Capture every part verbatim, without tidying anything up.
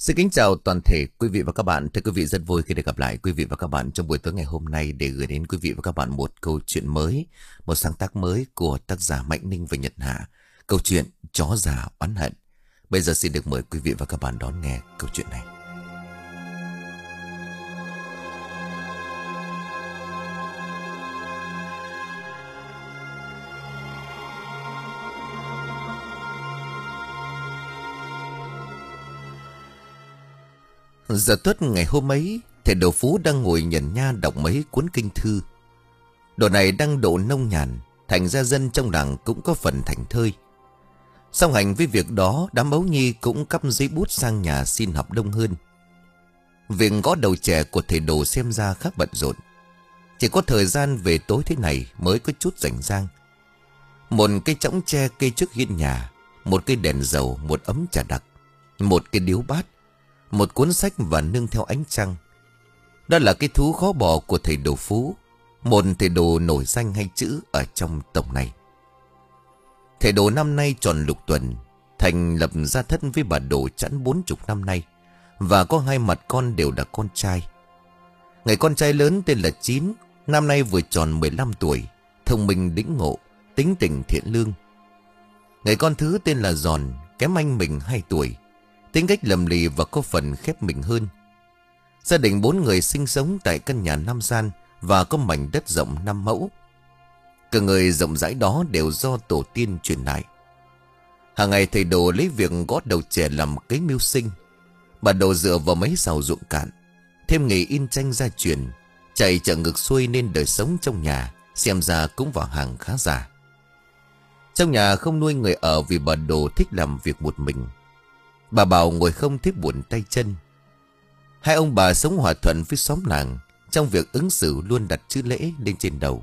Xin kính chào toàn thể quý vị và các bạn. Thưa quý vị, rất vui khi được gặp lại quý vị và các bạn trong buổi tối ngày hôm nay để gửi đến quý vị và các bạn một câu chuyện mới, một sáng tác mới của tác giả Mạnh Ninh và Nhật Hạ. Câu chuyện Chó Già Oán Hận. Bây giờ xin được mời quý vị và các bạn đón nghe câu chuyện này. Giờ tuất ngày hôm ấy, thầy Đồ Phú đang ngồi nhẩn nha đọc mấy cuốn kinh thư. Đồ này đang độ nông nhàn, thành ra dân trong làng cũng có phần thảnh thơi. Song hành với việc đó, đám Ấu Nhi cũng cắp giấy bút sang nhà xin học đông hơn. Việc gõ đầu trẻ của thầy Đồ xem ra khá bận rộn. Chỉ có thời gian về tối thế này mới có chút rảnh rang. Một cây chõng tre cây trước hiên nhà, một cây đèn dầu, một ấm trà đặc, một cái điếu bát, một cuốn sách và nương theo ánh trăng. Đó là cái thú khó bỏ của thầy Đồ Phú, một thầy Đồ nổi danh hay chữ ở trong tổng này. Thầy Đồ năm nay tròn lục tuần, thành lập gia thất với bà Đồ chẵn bốn chục năm nay, và có hai mặt con đều là con trai. Người con trai lớn tên là Chín, năm nay vừa tròn mười lăm tuổi, thông minh đĩnh ngộ, tính tình thiện lương. Người con thứ tên là Giòn, kém anh mình hai tuổi, tính cách lầm lì và có phần khép mình hơn. Gia đình bốn người sinh sống tại căn nhà năm gian và có mảnh đất rộng năm mẫu. Cả người rộng rãi đó đều do tổ tiên truyền lại. Hàng ngày thầy Đồ lấy việc gõ đầu trẻ làm kế mưu sinh. Bà Đồ dựa vào mấy sào ruộng cạn, thêm nghề in tranh gia truyền, chạy chợ ngược xuôi nên đời sống trong nhà xem ra cũng vào hàng khá giả. Trong nhà không nuôi người ở vì bà Đồ thích làm việc một mình. Bà Bảo ngồi không thấy buồn tay chân. Hai ông bà sống hòa thuận với xóm làng, trong việc ứng xử luôn đặt chữ lễ lên trên đầu.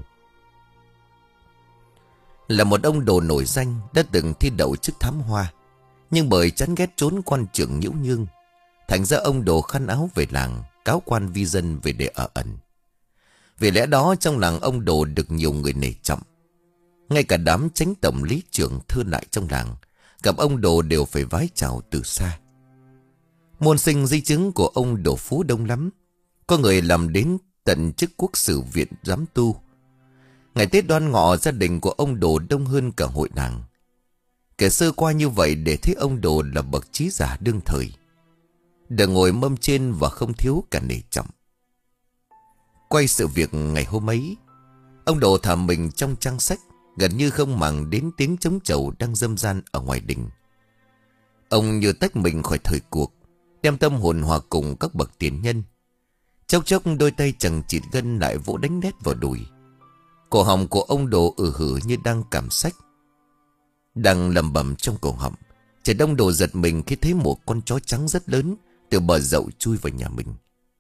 Là một ông Đồ nổi danh, đã từng thi đậu chức thám hoa, nhưng bởi chán ghét trốn quan trường nhiễu nhương, thành ra ông Đồ khăn áo về làng, cáo quan vi dân về để ở ẩn. Vì lẽ đó trong làng ông Đồ được nhiều người nể trọng. Ngay cả đám chánh tổng lý trưởng thưa lại trong làng, gặp ông Đồ đều phải vái chào từ xa. Môn sinh di chứng của ông Đồ Phú đông lắm. Có người làm đến tận chức quốc sử viện giám tu. Ngày Tết Đoan Ngọ, gia đình của ông Đồ đông hơn cả hội làng. Kể sơ qua như vậy để thấy ông Đồ là bậc trí giả đương thời, được ngồi mâm trên và không thiếu cả nể trọng. Quay sự việc ngày hôm ấy, ông Đồ thả mình trong trang sách, gần như không màng đến tiếng trống trầu đang râm ran ở ngoài đình. Ông như tách mình khỏi thời cuộc, đem tâm hồn hòa cùng các bậc tiền nhân. Chốc chốc đôi tay chằng chịt gân lại vỗ đánh nét vào đùi. Cổ họng của ông Đồ ừ hử như đang cảm sách. Đang lầm bầm trong cổ họng, trẻ đông Đồ giật mình khi thấy một con chó trắng rất lớn từ bờ dậu chui vào nhà mình.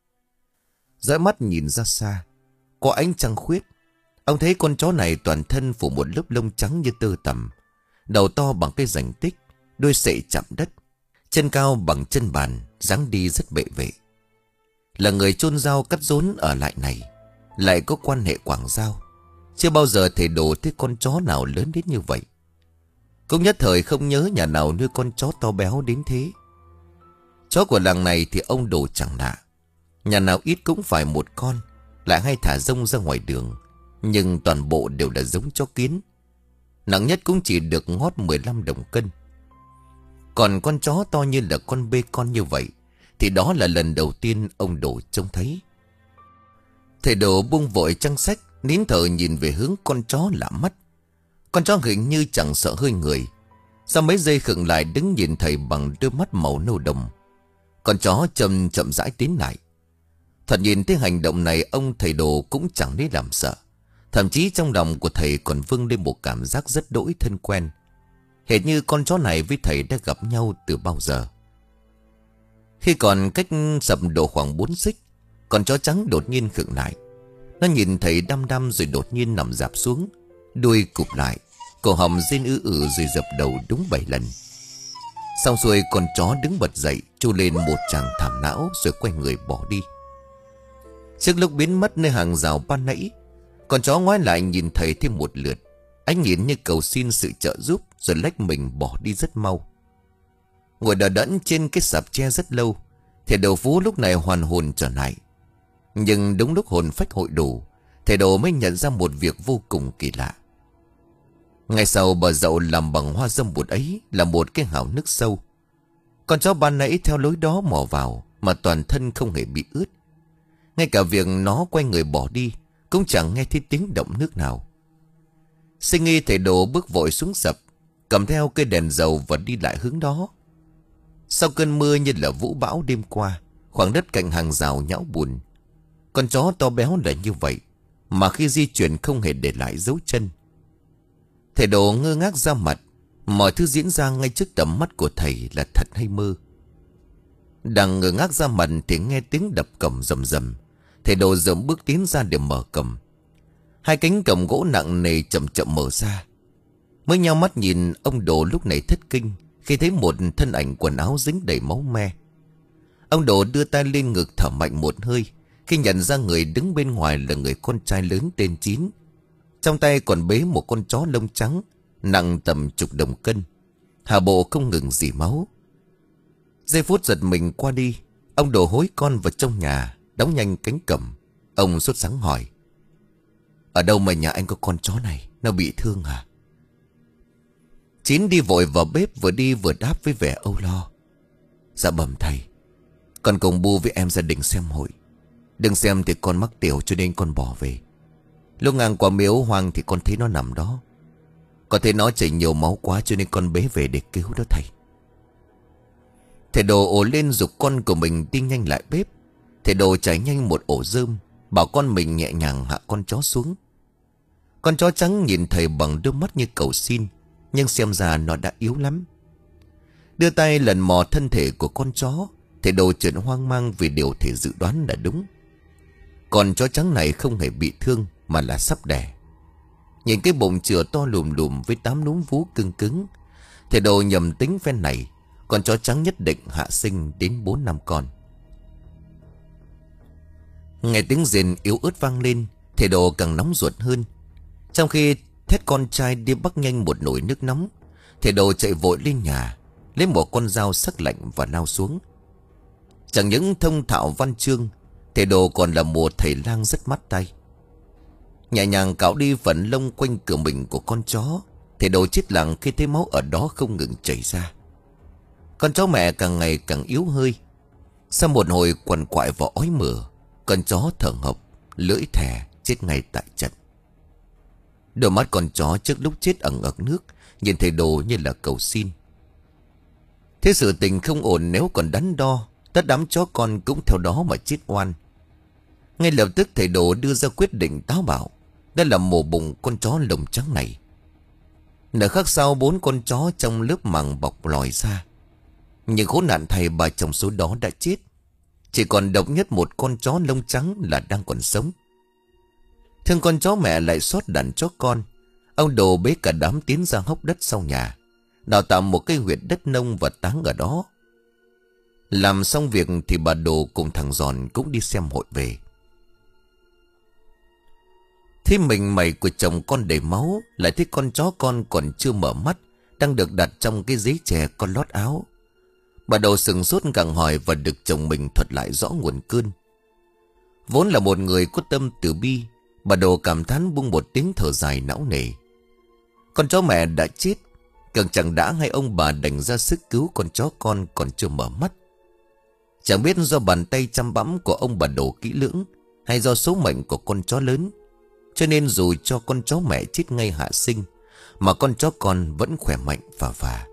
Dõi mắt nhìn ra xa, có ánh trăng khuyết. Ông thấy con chó này toàn thân phủ một lớp lông trắng như tơ tằm, đầu to bằng cái rành tích, đuôi sệ chạm đất, chân cao bằng chân bàn, dáng đi rất bệ vệ. Là người chôn rau cắt rốn ở lại này, lại có quan hệ quảng giao. Chưa bao giờ thầy Đồ thấy con chó nào lớn đến như vậy. Cũng nhất thời không nhớ nhà nào nuôi con chó to béo đến thế. Chó của làng này thì ông Đồ chẳng lạ. Nhà nào ít cũng phải một con, lại hay thả rông ra ngoài đường. Nhưng toàn bộ đều là giống chó kiến. Nặng nhất cũng chỉ được ngót mười lăm đồng cân. Còn con chó to như là con bê con như vậy thì đó là lần đầu tiên ông Đồ trông thấy. Thầy Đồ buông vội trang sách, nín thở nhìn về hướng con chó lạ mắt. Con chó hình như chẳng sợ hơi người. Sau mấy giây khựng lại đứng nhìn thầy bằng đôi mắt màu nâu đồng. Con chó chậm chậm rãi tiến lại. Thật nhìn thấy hành động này, ông thầy Đồ cũng chẳng lấy làm sợ. Thậm chí trong lòng của thầy còn vâng lên một cảm giác rất đỗi thân quen, hệt như con chó này với thầy đã gặp nhau từ bao giờ. Khi còn cách sập độ khoảng bốn xích, con chó trắng đột nhiên khựng lại. Nó nhìn thầy đăm đăm rồi đột nhiên nằm rạp xuống, đuôi cụp lại, cổ họng rên ư ử rồi dập đầu đúng bảy lần. Xong xuôi con chó đứng bật dậy, chu lên một tràng thảm não rồi quay người bỏ đi. Trước lúc biến mất nơi hàng rào ban nãy, con chó ngoái lại nhìn thầy thêm một lượt, ánh nhìn như cầu xin sự trợ giúp, rồi lách mình bỏ đi rất mau. Ngồi đờ đẫn trên cái sạp tre rất lâu, Thầy Đồ Phú lúc này hoàn hồn trở lại. Nhưng đúng lúc hồn phách hội đủ, thầy Đồ mới nhận ra một việc vô cùng kỳ lạ. Ngay sau bờ dậu làm bằng hoa dâm bụt ấy là một cái hào nước sâu. Con chó ban nãy theo lối đó mò vào mà toàn thân không hề bị ướt. Ngay cả việc nó quay người bỏ đi cũng chẳng nghe thấy tiếng động nước nào. Sinh nghi thầy Đồ bước vội xuống sập, cầm theo cây đèn dầu và đi lại hướng đó. Sau cơn mưa như là vũ bão đêm qua, khoảng đất cạnh hàng rào nhão bùn. Con chó to béo là như vậy, mà khi di chuyển không hề để lại dấu chân. Thầy Đồ ngơ ngác ra mặt, mọi thứ diễn ra ngay trước tầm mắt của thầy là thật hay mơ. Đang ngơ ngác ra mặt thì nghe tiếng đập cổng rầm rầm. Thầy Đồ dậm bước tiến ra để mở cổng. Hai cánh cổng gỗ nặng nề chậm chậm mở ra. Mới nhau mắt nhìn, ông Đồ lúc này thất kinh khi thấy một thân ảnh quần áo dính đầy máu me. Ông Đồ đưa tay lên ngực thở mạnh một hơi khi nhận ra người đứng bên ngoài là người con trai lớn tên Chín. Trong tay còn bế một con chó lông trắng nặng tầm chục đồng cân, hạ bộ không ngừng rỉ máu. Giây phút giật mình qua đi, ông Đồ hối con vào trong nhà, đóng nhanh cánh cổng. Ông sốt sắng hỏi: "Ở đâu mà nhà anh có con chó này? Nó bị thương à?" Chín đi vội vào bếp, vừa đi vừa đáp với vẻ âu lo: "Dạ bẩm thầy, con cùng bu với em gia đình xem hội. Đừng xem thì con mắc tiểu cho nên con bỏ về. Lúc ngang qua miếu hoang thì con thấy nó nằm đó. Con thấy nó chảy nhiều máu quá cho nên con bế về để cứu đó thầy." Thầy Đồ ồ lên giục con của mình đi nhanh lại bếp. Thầy Đồ chải nhanh một ổ rơm, bảo con mình nhẹ nhàng hạ con chó xuống. Con chó trắng nhìn thầy bằng đôi mắt như cầu xin, nhưng xem ra nó đã yếu lắm. Đưa tay lần mò thân thể của con chó, thầy Đồ chợt hoang mang vì điều thầy dự đoán là đúng. Con chó trắng này không hề bị thương mà là sắp đẻ. Nhìn cái bụng chừa to lùm lùm với tám núm vú cứng cứng, thầy Đồ nhầm tính phen này con chó trắng nhất định hạ sinh đến bốn năm con. Nghe tiếng rền yếu ớt vang lên, thầy Đồ càng nóng ruột hơn. Trong khi thét con trai đi bắt nhanh một nồi nước nóng, thầy Đồ chạy vội lên nhà, lấy một con dao sắc lạnh và lao xuống. Chẳng những thông thạo văn chương, thầy Đồ còn là một thầy lang rất mắt tay. Nhẹ nhàng cạo đi phần lông quanh cửa mình của con chó, thầy Đồ chết lặng khi thấy máu ở đó không ngừng chảy ra. Con chó mẹ càng ngày càng yếu hơi. Sau một hồi quằn quại và ói mửa, con chó thở hộc, lưỡi thè chết ngay tại trận. Đôi mắt con chó trước lúc chết ẩn ẩn nước, nhìn thầy Đồ như là cầu xin. Thế sự tình không ổn nếu còn đắn đo, tất đám chó con cũng theo đó mà chết oan. Ngay lập tức thầy Đồ đưa ra quyết định táo bạo, đó là mổ bụng con chó lông trắng này. Nửa khắc sau, bốn con chó trong lớp màng bọc lòi ra. Nhưng khốn nạn thầy, ba trong số đó đã chết. Chỉ còn độc nhất một con chó lông trắng là đang còn sống. Thương con chó mẹ lại sót đàn chó con, ông Đồ bế cả đám tiến ra hốc đất sau nhà, đào tạo một cái huyệt đất nông và táng ở đó. Làm xong việc thì bà Đồ cùng thằng Giòn cũng đi xem hội về. Thế mình mày của chồng con đầy máu, lại thấy con chó con còn chưa mở mắt, đang được đặt trong cái giấy chè con lót áo. Bà Đồ sừng sốt gặng hỏi và được chồng mình thuật lại rõ nguồn cơn. Vốn là một người có tâm từ bi, bà Đồ cảm thán buông một tiếng thở dài não nề. Con chó mẹ đã chết, càng chẳng đã hay ông bà đành ra sức cứu con chó con còn chưa mở mắt. Chẳng biết do bàn tay chăm bẵm của ông bà Đồ kỹ lưỡng, hay do số mệnh của con chó lớn, cho nên dù cho con chó mẹ chết ngay hạ sinh, mà con chó con vẫn khỏe mạnh và vả.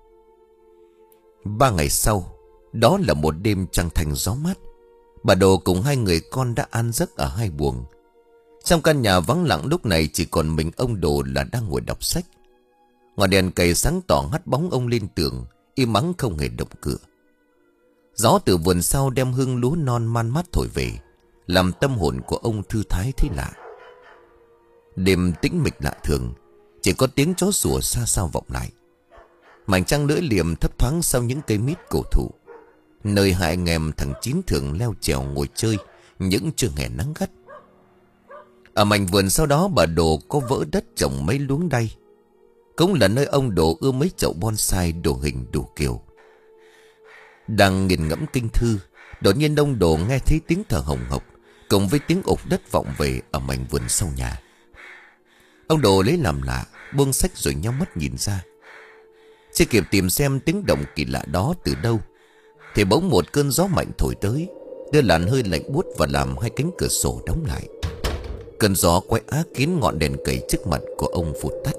Ba ngày sau, đó là một đêm trăng thành gió mát, bà Đồ cùng hai người con đã an giấc ở hai buồng. Trong căn nhà vắng lặng lúc này chỉ còn mình ông Đồ là đang ngồi đọc sách. Ngọn đèn cầy sáng tỏ hắt bóng ông lên tường, im ắng không hề động cửa. Gió từ vườn sau đem hương lúa non man mát thổi về, làm tâm hồn của ông thư thái thấy lạ. Đêm tĩnh mịch lạ thường, chỉ có tiếng chó sủa xa xa vọng lại. Mảnh trăng lưỡi liềm thấp thoáng sau những cây mít cổ thụ, nơi hai anh em thằng Chín thường leo trèo ngồi chơi những trưa hè nắng gắt. Ở mảnh vườn sau đó bà Đồ có vỡ đất trồng mấy luống đay, cũng là nơi ông Đồ ưa mấy chậu bonsai đồ hình đủ kiểu. Đang nghiền ngẫm kinh thư, đột nhiên ông Đồ nghe thấy tiếng thở hồng hộc cùng với tiếng ục đất vọng về ở mảnh vườn sau nhà. Ông Đồ lấy làm lạ, buông sách rồi nhắm mắt nhìn ra. Chưa kịp tìm xem tiếng động kỳ lạ đó từ đâu thì bỗng một cơn gió mạnh thổi tới, đưa làn hơi lạnh buốt và làm hai cánh cửa sổ đóng lại. Cơn gió quay á kín ngọn đèn cầy trước mặt của ông vụt tắt.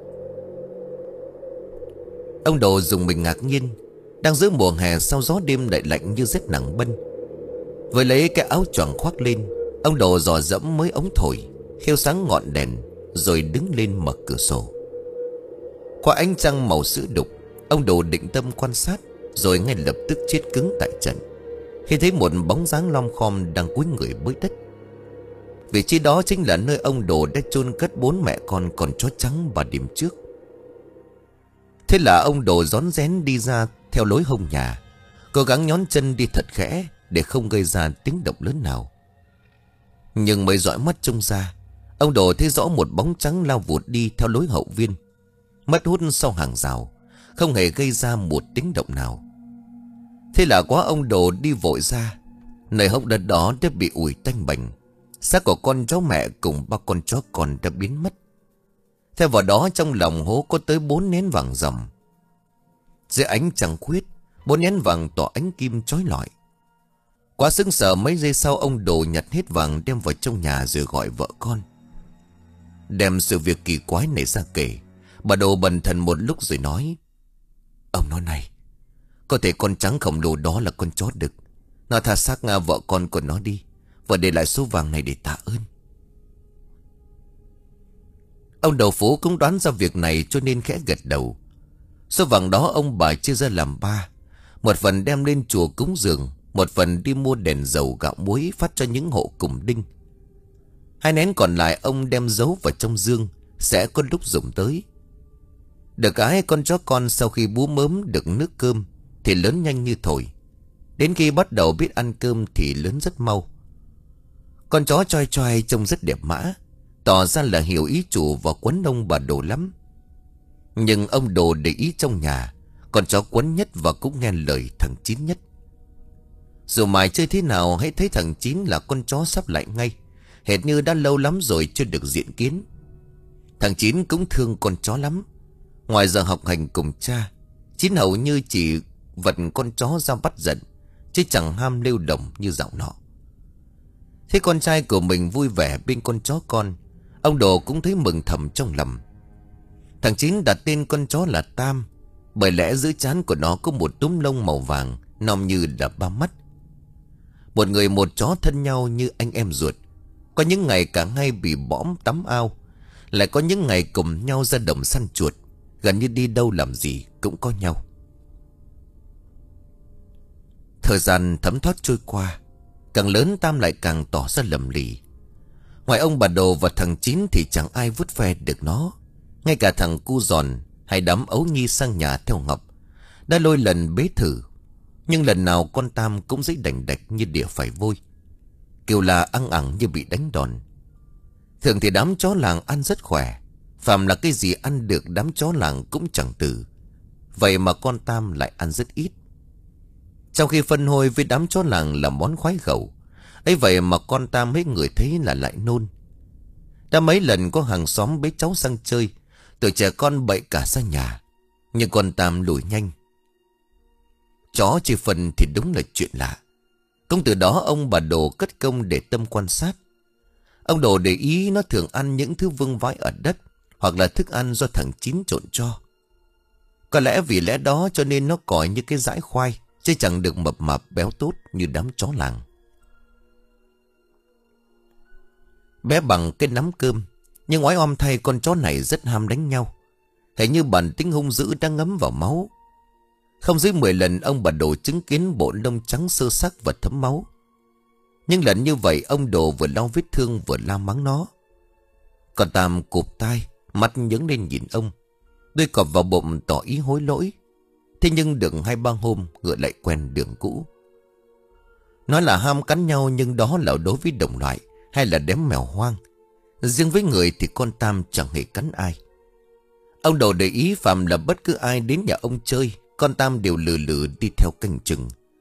Ông Đồ dùng mình ngạc nhiên. Đang giữa mùa hè sao gió đêm lại lạnh như rét nặng bân. Với lấy cái áo choàng khoác lên, ông Đồ dò dẫm mới ống thổi, khêu sáng ngọn đèn, rồi đứng lên mở cửa sổ. Qua ánh trăng màu sữa đục, ông Đồ định tâm quan sát, rồi ngay lập tức chết cứng tại trận khi thấy một bóng dáng lom khom đang cúi người bới đất. Vị trí đó chính là nơi ông Đồ đã chôn cất bốn mẹ con con chó trắng vào đêm trước. Thế là ông Đồ rón rén đi ra theo lối hông nhà, cố gắng nhón chân đi thật khẽ để không gây ra tiếng động lớn nào. Nhưng mới dõi mắt trông ra, ông Đồ thấy rõ một bóng trắng lao vụt đi theo lối hậu viên, mất hút sau hàng rào, không hề gây ra một tiếng động nào. Thế là quá ông Đồ đi vội ra. Nơi hốc đất đó đã bị ủi tanh bành, xác của con chó mẹ cùng ba con chó con đã biến mất. Theo vào đó trong lòng hố có tới bốn nén vàng ròng. Dưới ánh trăng khuyết, bốn nén vàng tỏa ánh kim chói lọi. Quá sững sờ, mấy giây sau ông Đồ nhặt hết vàng đem vào trong nhà rồi gọi vợ con. Đem sự việc kỳ quái này ra kể, bà Đồ bần thần một lúc rồi nói: Ông nói này, có thể con trắng khổng lồ đó là con chó đực. Nó tha xác Nga vợ con của nó đi, và để lại số vàng này để tạ ơn. Ông đầu phố cũng đoán ra việc này cho nên khẽ gật đầu. Số vàng đó ông bà chia ra làm ba. Một phần đem lên chùa cúng dường, một phần đi mua đèn dầu gạo muối phát cho những hộ cùng đinh. Hai nén còn lại ông đem giấu vào trong dương, sẽ có lúc dùng tới. Được cái con chó con sau khi bú mớm được nước cơm thì lớn nhanh như thổi. Đến khi bắt đầu biết ăn cơm thì lớn rất mau. Con chó choi choi trông rất đẹp mã, tỏ ra là hiểu ý chủ và quấn ông bà Đồ lắm. Nhưng ông Đồ để ý trong nhà, con chó quấn nhất và cũng nghe lời thằng Chín nhất. Dù mài chơi thế nào, hãy thấy thằng Chín là con chó sắp lại ngay, hệt như đã lâu lắm rồi chưa được diện kiến. Thằng Chín cũng thương con chó lắm. Ngoài giờ học hành cùng cha, Chín hầu như chỉ vật con chó ra bắt giận, chứ chẳng ham lêu đồng như dạo nọ. Thấy con trai của mình vui vẻ bên con chó con, ông Đồ cũng thấy mừng thầm trong lòng. Thằng Chín đặt tên con chó là Tam, bởi lẽ giữa trán của nó có một túm lông màu vàng, nom như là ba mắt. Một người một chó thân nhau như anh em ruột. Có những ngày cả hai bị bõm tắm ao, lại có những ngày cùng nhau ra đồng săn chuột, gần như đi đâu làm gì cũng có nhau. Thời gian thấm thoát trôi qua, càng lớn Tam lại càng tỏ ra lầm lì. Ngoài ông bà Đồ và thằng Chín thì chẳng ai vuốt ve được nó. Ngay cả thằng cu giòn hay đám ấu nhi sang nhà theo Ngọc đã lôi lần bế thử, nhưng lần nào con Tam cũng dãy đành đạch như đỉa phải vôi, kêu là ăng ẳng như bị đánh đòn. Thường thì đám chó làng ăn rất khỏe, phàm là cái gì ăn được đám chó làng cũng chẳng từ. Vậy mà con Tam lại ăn rất ít. Trong khi phân hôi với đám chó làng là món khoái khẩu, ấy vậy mà con Tam mấy người thấy là lại nôn. Đã mấy lần có hàng xóm bế cháu sang chơi, tụi trẻ con bậy cả ra nhà, nhưng con Tam lùi nhanh. Chó chỉ phần thì đúng là chuyện lạ. Cũng từ đó ông bà Đồ cất công để tâm quan sát. Ông Đồ để ý nó thường ăn những thứ vương vãi ở đất, hoặc là thức ăn do thằng Chín trộn cho. Có lẽ vì lẽ đó cho nên nó còi như cái dãi khoai, chứ chẳng được mập mạp béo tốt như đám chó làng. Bé bằng cái nắm cơm, nhưng oái oăm thay con chó này rất ham đánh nhau. Hình như bản tính hung dữ đang ngấm vào máu. Không dưới mười lần ông bà Đồ chứng kiến bộ lông trắng sơ sắc và thấm máu. Nhưng lần như vậy ông Đồ vừa lau vết thương vừa la mắng nó. Còn Tam cụp tai, mắt nhướng lên nhìn ông, đuôi cọp vào bụng tỏ ý hối lỗi. Thế nhưng được hai ba hôm ngựa lại quen đường cũ. Nói là ham cắn nhau, nhưng đó là đối với đồng loại hay là đếm mèo hoang. Riêng với người thì con Tam chẳng hề cắn ai. Ông Đồ để ý phàm là bất cứ ai đến nhà ông chơi, con Tam đều lừ lừ đi theo canh chừng,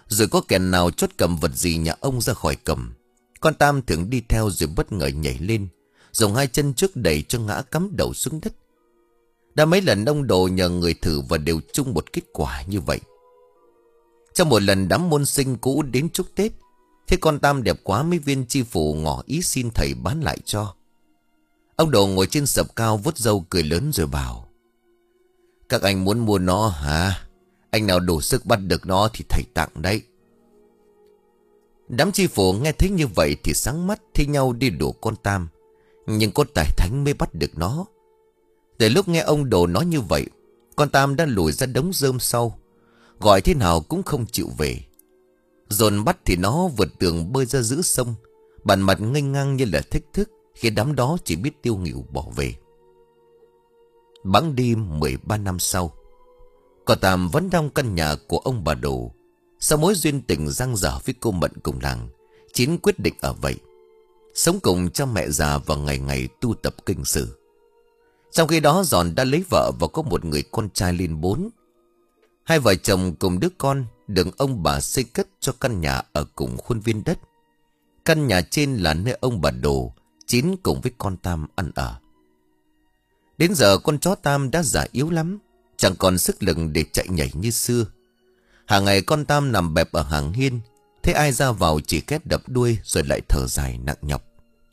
Rồi có kẻ nào chốt cầm vật gì nhà ông ra khỏi cầm. Con Tam thường đi theo rồi bất ngờ nhảy lên, dùng hai chân trước đẩy cho ngã cắm đầu xuống đất. Đã mấy lần ông Đồ nhờ người thử và đều chung một kết quả như vậy. Trong một lần đám môn sinh cũ đến chúc Tết, thế con Tam đẹp quá, mấy viên chi phủ ngỏ ý xin thầy bán lại cho. Ông Đồ ngồi trên sập cao vuốt râu cười lớn rồi bảo: Các anh muốn mua nó hả? Anh nào đủ sức bắt được nó thì thầy tặng đấy. Đám chi phủ nghe thấy như vậy thì sáng mắt thi nhau đi đuổi con Tam. Nhưng có tài thánh mới bắt được nó. Từ lúc nghe ông Đồ nói như vậy, con Tam đã lùi ra đống rơm sau, gọi thế nào cũng không chịu về. Dồn bắt thì nó vượt tường bơi ra giữa sông, bản mặt nghênh ngang như là thách thức, khi đám đó chỉ biết tiêu nghỉu bỏ về. Bẵng đi mười ba năm sau, con Tam vẫn trong căn nhà của ông bà Đồ. Sau mối duyên tình giang dở với cô Mận cùng làng, Chín quyết định ở vậy, sống cùng cha mẹ già và ngày ngày tu tập kinh sử. Trong khi đó Giòn đã lấy vợ và có một người con trai lên bốn. Hai vợ chồng cùng đứa con được ông bà xây cất cho căn nhà ở cùng khuôn viên đất. Căn nhà trên là nơi ông bà Đồ, Chín cùng với con Tam ăn ở. Đến giờ con chó Tam đã già yếu lắm, chẳng còn sức lực để chạy nhảy như xưa. Hàng ngày con Tam nằm bẹp ở hàng hiên, thấy ai ra vào chỉ két đập đuôi rồi lại thở dài nặng nhọc.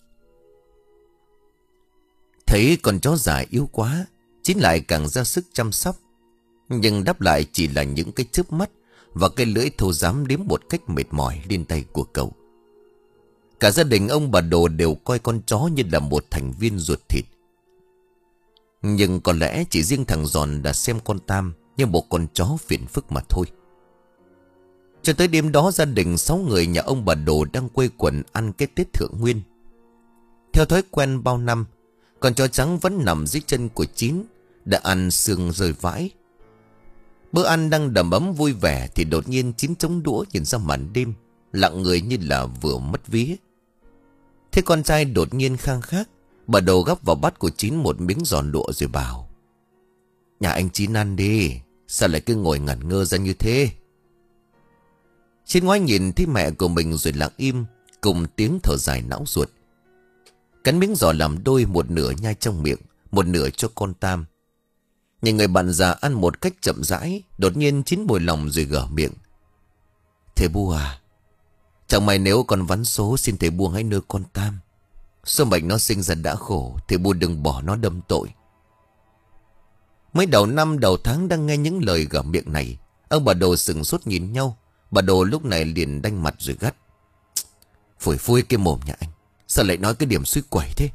Thấy con chó già yếu quá, Chín lại càng ra sức chăm sóc. Nhưng đáp lại chỉ là những cái chớp mắt và cái lưỡi thô rám đếm một cách mệt mỏi lên tay của cậu. Cả gia đình ông bà Đồ đều coi con chó như là một thành viên ruột thịt. Nhưng có lẽ chỉ riêng thằng Giòn đã xem con Tam như một con chó phiền phức mà thôi. Cho tới đêm đó, gia đình sáu người nhà ông bà Đồ đang quây quần ăn cái Tết Thượng Nguyên. Theo thói quen bao năm, con chó trắng vẫn nằm dưới chân của Chín, đã ăn xương rơi vãi. Bữa ăn đang đầm ấm vui vẻ thì đột nhiên Chín chống đũa nhìn ra màn đêm, lặng người như là vừa mất vía. Thế con trai đột nhiên khang khác, bà Đồ gắp vào bát của Chín một miếng giòn lụa rồi bảo: Nhà anh Chín ăn đi, sao lại cứ ngồi ngẩn ngơ ra như thế? Chín ngoái nhìn thấy mẹ của mình rồi lặng im, cùng tiếng thở dài não ruột. Cắn miếng giò làm đôi, một nửa nhai trong miệng, một nửa cho con Tam. Nhìn người bạn già ăn một cách chậm rãi, đột nhiên Chín bồi lòng rồi gở miệng: Thầy Bu à, chẳng may nếu con vắn số, xin thầy Bu hãy nuôi con Tam. Số mệnh nó sinh ra đã khổ, thầy Bu đừng bỏ nó đâm tội. Mấy đầu năm đầu tháng đang nghe những lời gở miệng này, ông bà Đồ sừng sốt nhìn nhau. Bà Đồ lúc này liền đanh mặt rồi gắt: Phủi phui cái mồm nhà anh, sao lại nói cái điểm suy quẩy thế?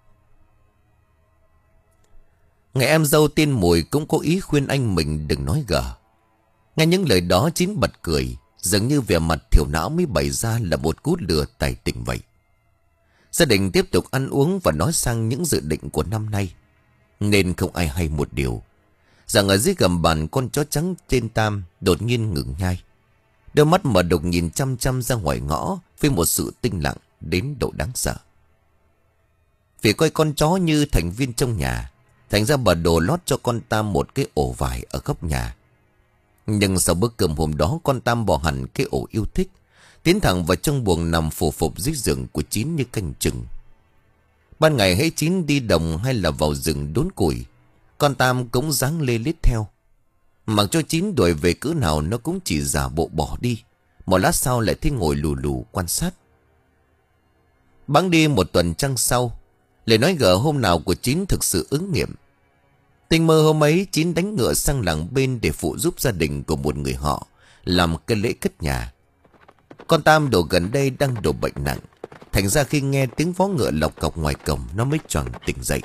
Ngày em dâu tên Mùi cũng có ý khuyên anh mình đừng nói gở. Nghe những lời đó Chín bật cười, dường như vẻ mặt thiểu não mới bày ra là một cú lừa tài tình vậy. Gia đình tiếp tục ăn uống và nói sang những dự định của năm nay. Nên không ai hay một điều, rằng ở dưới gầm bàn con chó trắng tên Tam đột nhiên ngừng nhai. Đôi mắt mở đục nhìn chăm chăm ra ngoài ngõ với một sự tinh lặng đến độ đáng sợ. Vì coi con chó như thành viên trong nhà, thành ra bà Đồ lót cho con Tam một cái ổ vải ở góc nhà. Nhưng sau bữa cơm hôm đó, con Tam bỏ hẳn cái ổ yêu thích, tiến thẳng vào trong buồng nằm phù phục dưới giường của Chín như canh chừng. Ban ngày hễ Chín đi đồng hay là vào rừng đốn củi, con Tam cũng dáng lê lết theo. Mặc cho Chín đuổi về cỡ nào nó cũng chỉ giả bộ bỏ đi, một lát sau lại thấy ngồi lù lù quan sát. Bẵng đi một tuần trăng sau, lời nói gở hôm nào của Chín thực sự ứng nghiệm. Tình mơ hôm ấy, Chín đánh ngựa sang làng bên để phụ giúp gia đình của một người họ làm cái lễ cất nhà. Con Tam Đồ gần đây đang đổ bệnh nặng, thành ra khi nghe tiếng vó ngựa lộc cọc ngoài cổng, nó mới choàng tỉnh dậy.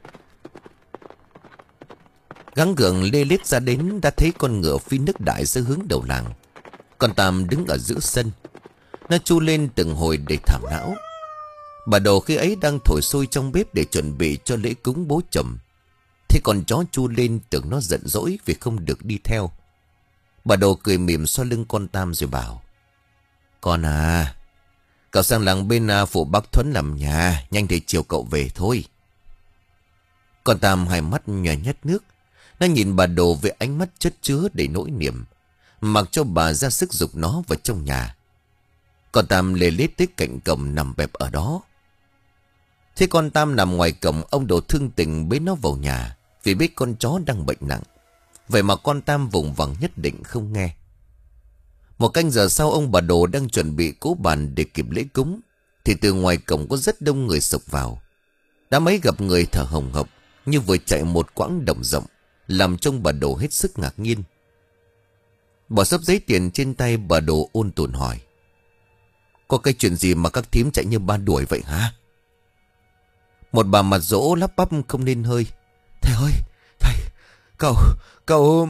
Gắng gượng lê lết ra đến, đã thấy con ngựa phi nước đại ra hướng đầu làng. Con Tam đứng ở giữa sân, nó chu lên từng hồi để thảm não. Bà Đồ khi ấy đang thổi sôi trong bếp để chuẩn bị cho lễ cúng bố chồng. Thế con chó chu lên, tưởng nó giận dỗi vì không được đi theo. Bà Đồ cười mỉm xoa lưng con Tam rồi bảo: Con à, cậu sang làng bên à, phụ bác Thuấn làm nhà, nhanh thì chiều cậu về thôi. Con Tam hai mắt nhòe nhét nước, nó nhìn bà Đồ với ánh mắt chất chứa đầy nỗi niềm. mặc cho bà ra sức giục nó vào trong nhà. Con Tam lê lết tới cạnh cổng nằm bẹp ở đó. Thế con Tam nằm ngoài cổng, ông Đồ thương tình bế nó vào nhà vì biết con chó đang bệnh nặng. Vậy mà con Tam vùng vằng nhất định không nghe. Một canh giờ sau, ông bà Đồ đang chuẩn bị cỗ bàn để kịp lễ cúng thì từ ngoài cổng có rất đông người xộc vào. Đám ấy gặp người thở hồng hộc như vừa chạy một quãng đồng rộng, làm trông bà Đồ hết sức ngạc nhiên. Bỏ xấp giấy tiền trên tay, bà Đồ ôn tồn hỏi: "Có cái chuyện gì mà các thím chạy như ba đuổi vậy hả?" Một bà mặt dỗ lắp bắp không nên hơi: "Thầy ơi, thầy, cậu, cậu..."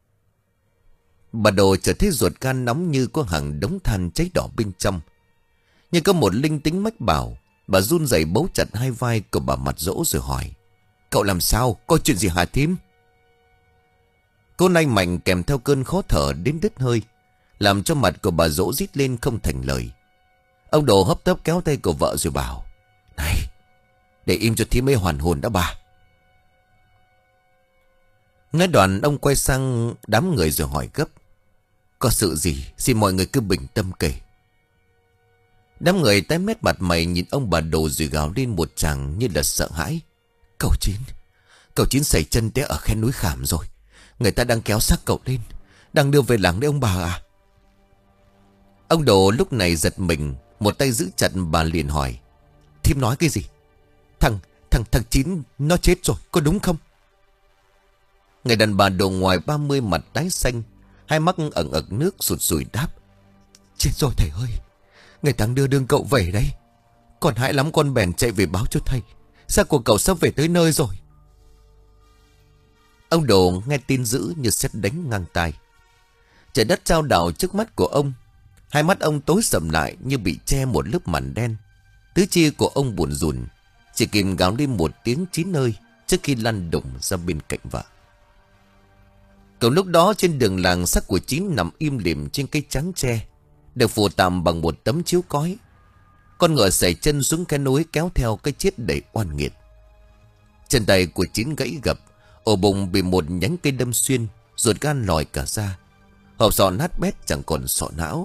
Bà Đồ chợt thấy ruột gan nóng như có hàng đống than cháy đỏ bên trong. Nhưng có một linh tính mách bảo, bà run rẩy bấu chặt hai vai của bà mặt dỗ rồi hỏi: "Cậu làm sao? Có chuyện gì hả thím?" Cô nai mạnh kèm theo cơn khó thở đến đứt hơi, làm cho mặt của bà dỗ rít lên không thành lời. Ông Đồ hấp tấp kéo tay của vợ rồi bảo: "Này, để im cho thím ấy hoàn hồn đã bà." Nói đoạn ông quay sang đám người rồi hỏi gấp: "Có sự gì? Xin mọi người cứ bình tâm kể." Đám người tái mét mặt mày nhìn ông bà Đồ rồi gào lên một tràng như là sợ hãi: "Cậu Chín, cậu Chín sẩy chân té ở khe núi Khảm rồi. Người ta đang kéo xác cậu lên, đang đưa về làng đấy ông bà à." Ông Đồ lúc này giật mình, một tay giữ chặt bà liền hỏi: "Thím nói cái gì? Thằng, thằng, thằng Chín nó chết rồi, có đúng không?" Người đàn bà Đồ ngoài ba mươi mặt tái xanh, hai mắt ẩn ẩn nước sụt sùi đáp: "Chết rồi thầy ơi, người ta đưa đương cậu về đấy. Còn hại lắm con bèn chạy về báo cho thầy, xác của cậu sắp về tới nơi rồi." Ông Đồ nghe tin dữ như sét đánh ngang tai. Trời đất chao đảo trước mắt của ông. Hai mắt ông tối sầm lại như bị che một lớp màn đen. Tứ chi của ông buồn rùn, chỉ kìm gào lên một tiếng chín nơi trước khi lăn đùng ra bên cạnh vợ. Cùng lúc đó trên đường làng, xác của Chín nằm im lìm trên cây trắng tre, được phủ tạm bằng một tấm chiếu cói. Con ngựa sẩy chân xuống cái núi kéo theo cái chết đầy oan nghiệt. Chân tay của Chín gãy gập, ổ bụng bị một nhánh cây đâm xuyên, ruột gan lòi cả ra, hộp sọ nát bét chẳng còn sọ não.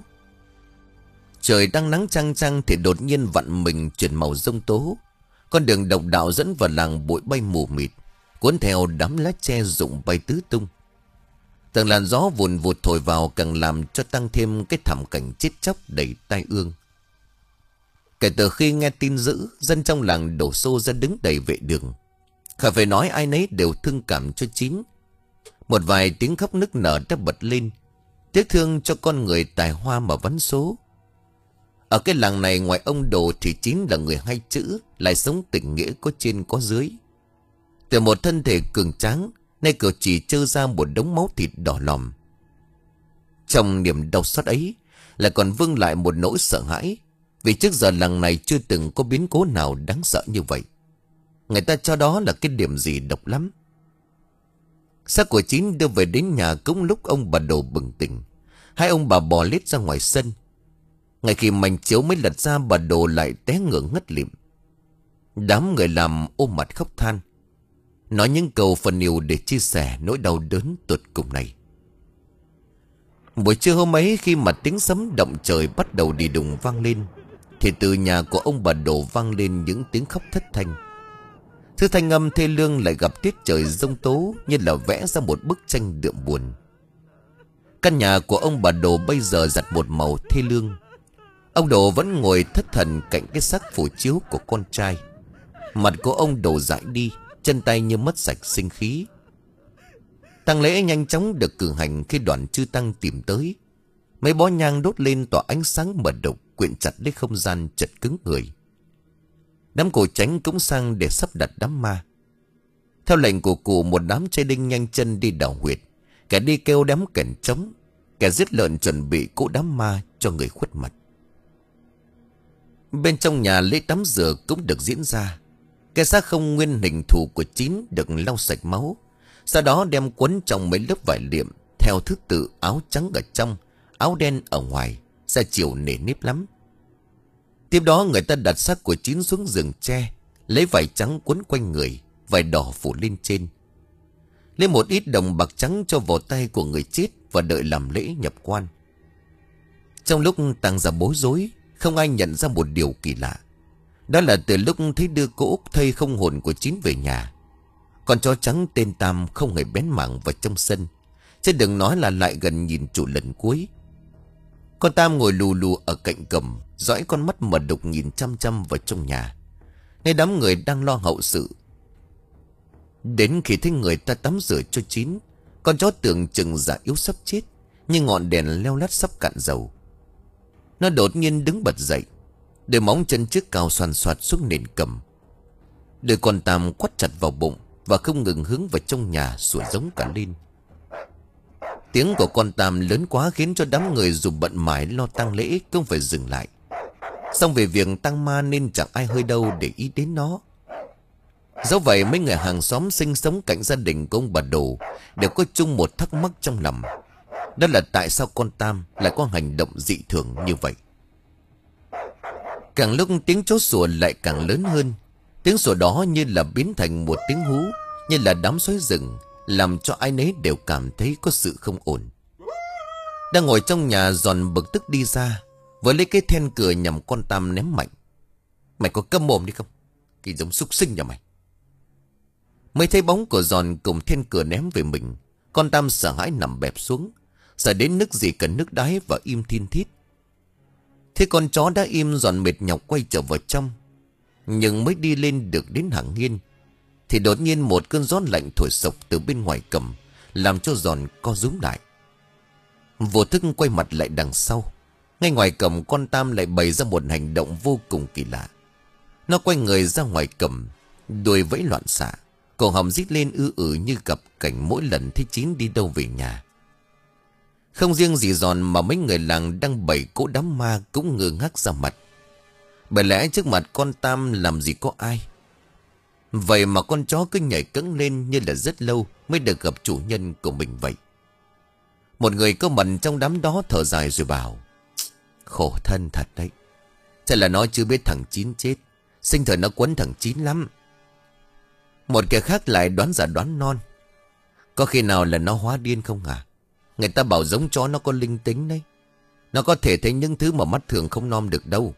Trời đang nắng chang chang thì đột nhiên vặn mình chuyển màu giông tố. Con đường độc đạo dẫn vào làng bụi bay mù mịt, cuốn theo đám lá tre rụng bay tứ tung. Từng làn gió vùn vụt thổi vào càng làm cho tăng thêm cái thảm cảnh chết chóc đầy tai ương. Kể từ khi nghe tin dữ, dân trong làng đổ xô ra đứng đầy vệ đường. Khỏi phải nói ai nấy đều thương cảm cho Chín. Một vài tiếng khóc nức nở đã bật lên, tiếc thương cho con người tài hoa mà vắn số. Ở cái làng này ngoài ông Đồ thì Chín là người hay chữ, lại sống tình nghĩa có trên có dưới. Từ một thân thể cường tráng, nay cậu chỉ trơ ra một đống máu thịt đỏ lòm. Trong niềm đau xót ấy lại còn vương lại một nỗi sợ hãi, vì trước giờ làng này chưa từng có biến cố nào đáng sợ như vậy. Người ta cho đó là cái điểm gì độc lắm. Xác của Chín đưa về đến nhà cũng lúc ông bà Đồ bừng tỉnh. Hai ông bà bò lết ra ngoài sân. Ngay khi mảnh chiếu mới lật ra, bà Đồ lại té ngửa ngất lịm. Đám người làm ôm mặt khóc than, nói những câu phần nhiều để chia sẻ nỗi đau đớn tột cùng này. Buổi trưa hôm ấy, khi mà tiếng sấm động trời bắt đầu đi đùng vang lên, thì từ nhà của ông bà Đồ vang lên những tiếng khóc thất thanh. Thứ thanh âm thê lương lại gặp tiết trời giông tố, như là vẽ ra một bức tranh đượm buồn. Căn nhà của ông bà Đồ bây giờ giặt một màu thê lương. Ông Đồ vẫn ngồi thất thần cạnh cái xác phổ chiếu của con trai. Mặt của ông Đồ dại đi, chân tay như mất sạch sinh khí. Tang lễ nhanh chóng được cử hành khi đoàn chư tăng tìm tới. Mấy bó nhang đốt lên tỏa ánh sáng mờ đục, quyện chặt lấy không gian chật cứng người. Đám cổ tránh cũng sang để sắp đặt đám ma. Theo lệnh của cụ, một đám trai đinh nhanh chân đi đào huyệt, kẻ đi kêu đám kèn trống, kẻ giết lợn chuẩn bị cỗ đám ma cho người khuất mặt. Bên trong nhà, lễ tắm rửa cũng được diễn ra. Cái xác không nguyên hình thù của Chín được lau sạch máu, sau đó đem quấn trong mấy lớp vải liệm theo thứ tự, áo trắng ở trong, áo đen ở ngoài, da chiều nề nếp lắm. Tiếp đó người ta đặt xác của Chín xuống giường tre, lấy vải trắng quấn quanh người, vải đỏ phủ lên trên. Lấy một ít đồng bạc trắng cho vào tay của người chết và đợi làm lễ nhập quan. Trong lúc Tàng ra bối rối, không ai nhận ra một điều kỳ lạ. Đó là từ lúc thấy đưa cô Út thây không hồn của Chín về nhà, con chó trắng tên Tam không hề bén mảng vào trong sân, chứ đừng nói là lại gần nhìn chủ lần cuối. Con Tam ngồi lù lù ở cạnh cầm, dõi con mắt mờ đục nhìn chăm chăm vào trong nhà, nơi đám người đang lo hậu sự. Đến khi thấy người ta tắm rửa cho Chín, con chó tưởng chừng già yếu sắp chết, nhưng ngọn đèn leo lắt sắp cạn dầu. Nó đột nhiên đứng bật dậy, đôi móng chân trước cao xoàn xoạt xuống nền cầm. Đôi con Tam quắt chặt vào bụng và không ngừng hướng vào trong nhà sủa giống cả lên. Tiếng của con Tam lớn quá khiến cho đám người dù bận mải lo tang lễ cũng phải dừng lại. Xong về việc tang ma nên chẳng ai hơi đâu để ý đến nó. Dẫu vậy mấy người hàng xóm sinh sống cạnh gia đình của ông bà Đồ đều có chung một thắc mắc trong lòng. Đó là tại sao con Tam lại có hành động dị thường như vậy. Càng lúc tiếng chó sủa lại càng lớn hơn. Tiếng sủa đó như là biến thành một tiếng hú, như là đám sói rừng, làm cho ai nấy đều cảm thấy có sự không ổn. Đang ngồi trong nhà Giòn bực tức đi ra, với lấy cái then cửa nhằm con Tam ném mạnh. Mày có câm mồm đi không? Cái giống súc sinh nhà mày. Mới thấy bóng của Giòn cùng then cửa ném về mình, con Tam sợ hãi nằm bẹp xuống, sợ đến nức gì cần nước đái và im thin thít. Thế con chó đã im, Giòn mệt nhọc quay trở vào trong. Nhưng mới đi lên được đến hàng hiên thì đột nhiên một cơn gió lạnh thổi sộc từ bên ngoài cầm, làm cho Giòn co rúm lại. Vô thức quay mặt lại đằng sau, ngay ngoài cầm con Tam lại bày ra một hành động vô cùng kỳ lạ. Nó quay người ra ngoài cầm, đuôi vẫy loạn xạ, cổ họng rít lên ư ử như gặp cảnh mỗi lần thấy Chín đi đâu về nhà. Không riêng gì Giòn mà mấy người làng đang bày cỗ đám ma cũng ngơ ngác ra mặt. Bởi lẽ trước mặt con Tam làm gì có ai. Vậy mà con chó cứ nhảy cẫng lên như là rất lâu mới được gặp chủ nhân của mình vậy. Một người có mặt trong đám đó thở dài rồi bảo: khổ thân thật đấy. Chắc là nó chưa biết thằng Chín chết, sinh thời nó quấn thằng Chín lắm. Một kẻ khác lại đoán giả đoán non: có khi nào là nó hóa điên không hả? Người ta bảo giống chó nó có linh tính đấy, nó có thể thấy những thứ mà mắt thường không nom được đâu.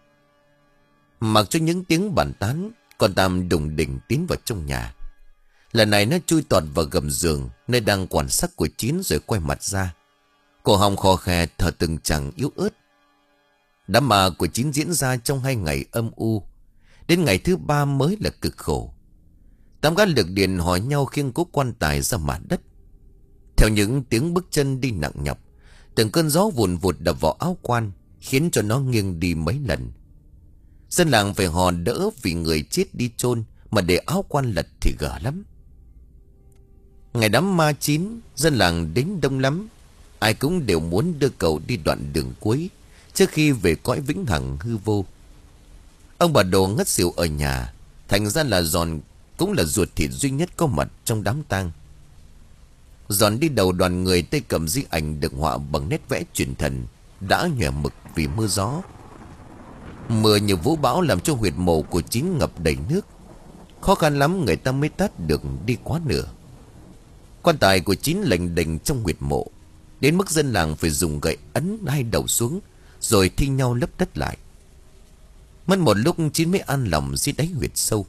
Mặc cho những tiếng bàn tán, con Tam đùng đỉnh tiến vào trong nhà. Lần này nó chui tọt vào gầm giường nơi đang quan sát của Chín, rồi quay mặt ra, cổ họng khò khè thở từng chàng yếu ớt. Đám ma của Chín diễn ra trong hai ngày âm u. Đến ngày thứ ba mới là cực khổ. Tám gã lực điện hỏi nhau khiêng cố quan tài ra mặt đất. Theo những tiếng bước chân đi nặng nhọc, từng cơn gió vùn vụt đập vào áo quan, khiến cho nó nghiêng đi mấy lần. Dân làng phải hò đỡ vì người chết đi chôn, mà để áo quan lật thì gở lắm. Ngày đám ma Chín, dân làng đến đông lắm. Ai cũng đều muốn đưa cậu đi đoạn đường cuối trước khi về cõi vĩnh hằng hư vô. Ông bà Đồ ngất xỉu ở nhà, thành ra là Giòn cũng là ruột thịt duy nhất có mặt trong đám tang. Giòn đi đầu đoàn người, tay cầm di ảnh được họa bằng nét vẽ truyền thần, đã nhòe mực vì mưa gió. Mưa như vũ bão làm cho huyệt mộ của Chín ngập đầy nước. Khó khăn lắm người ta mới tát được đi quá nửa. Quan tài của Chín lềnh đềnh trong huyệt mộ, đến mức dân làng phải dùng gậy ấn hai đầu xuống, rồi thi nhau lấp đất lại. Mất một lúc Chín mới an lòng dưới đáy huyệt sâu.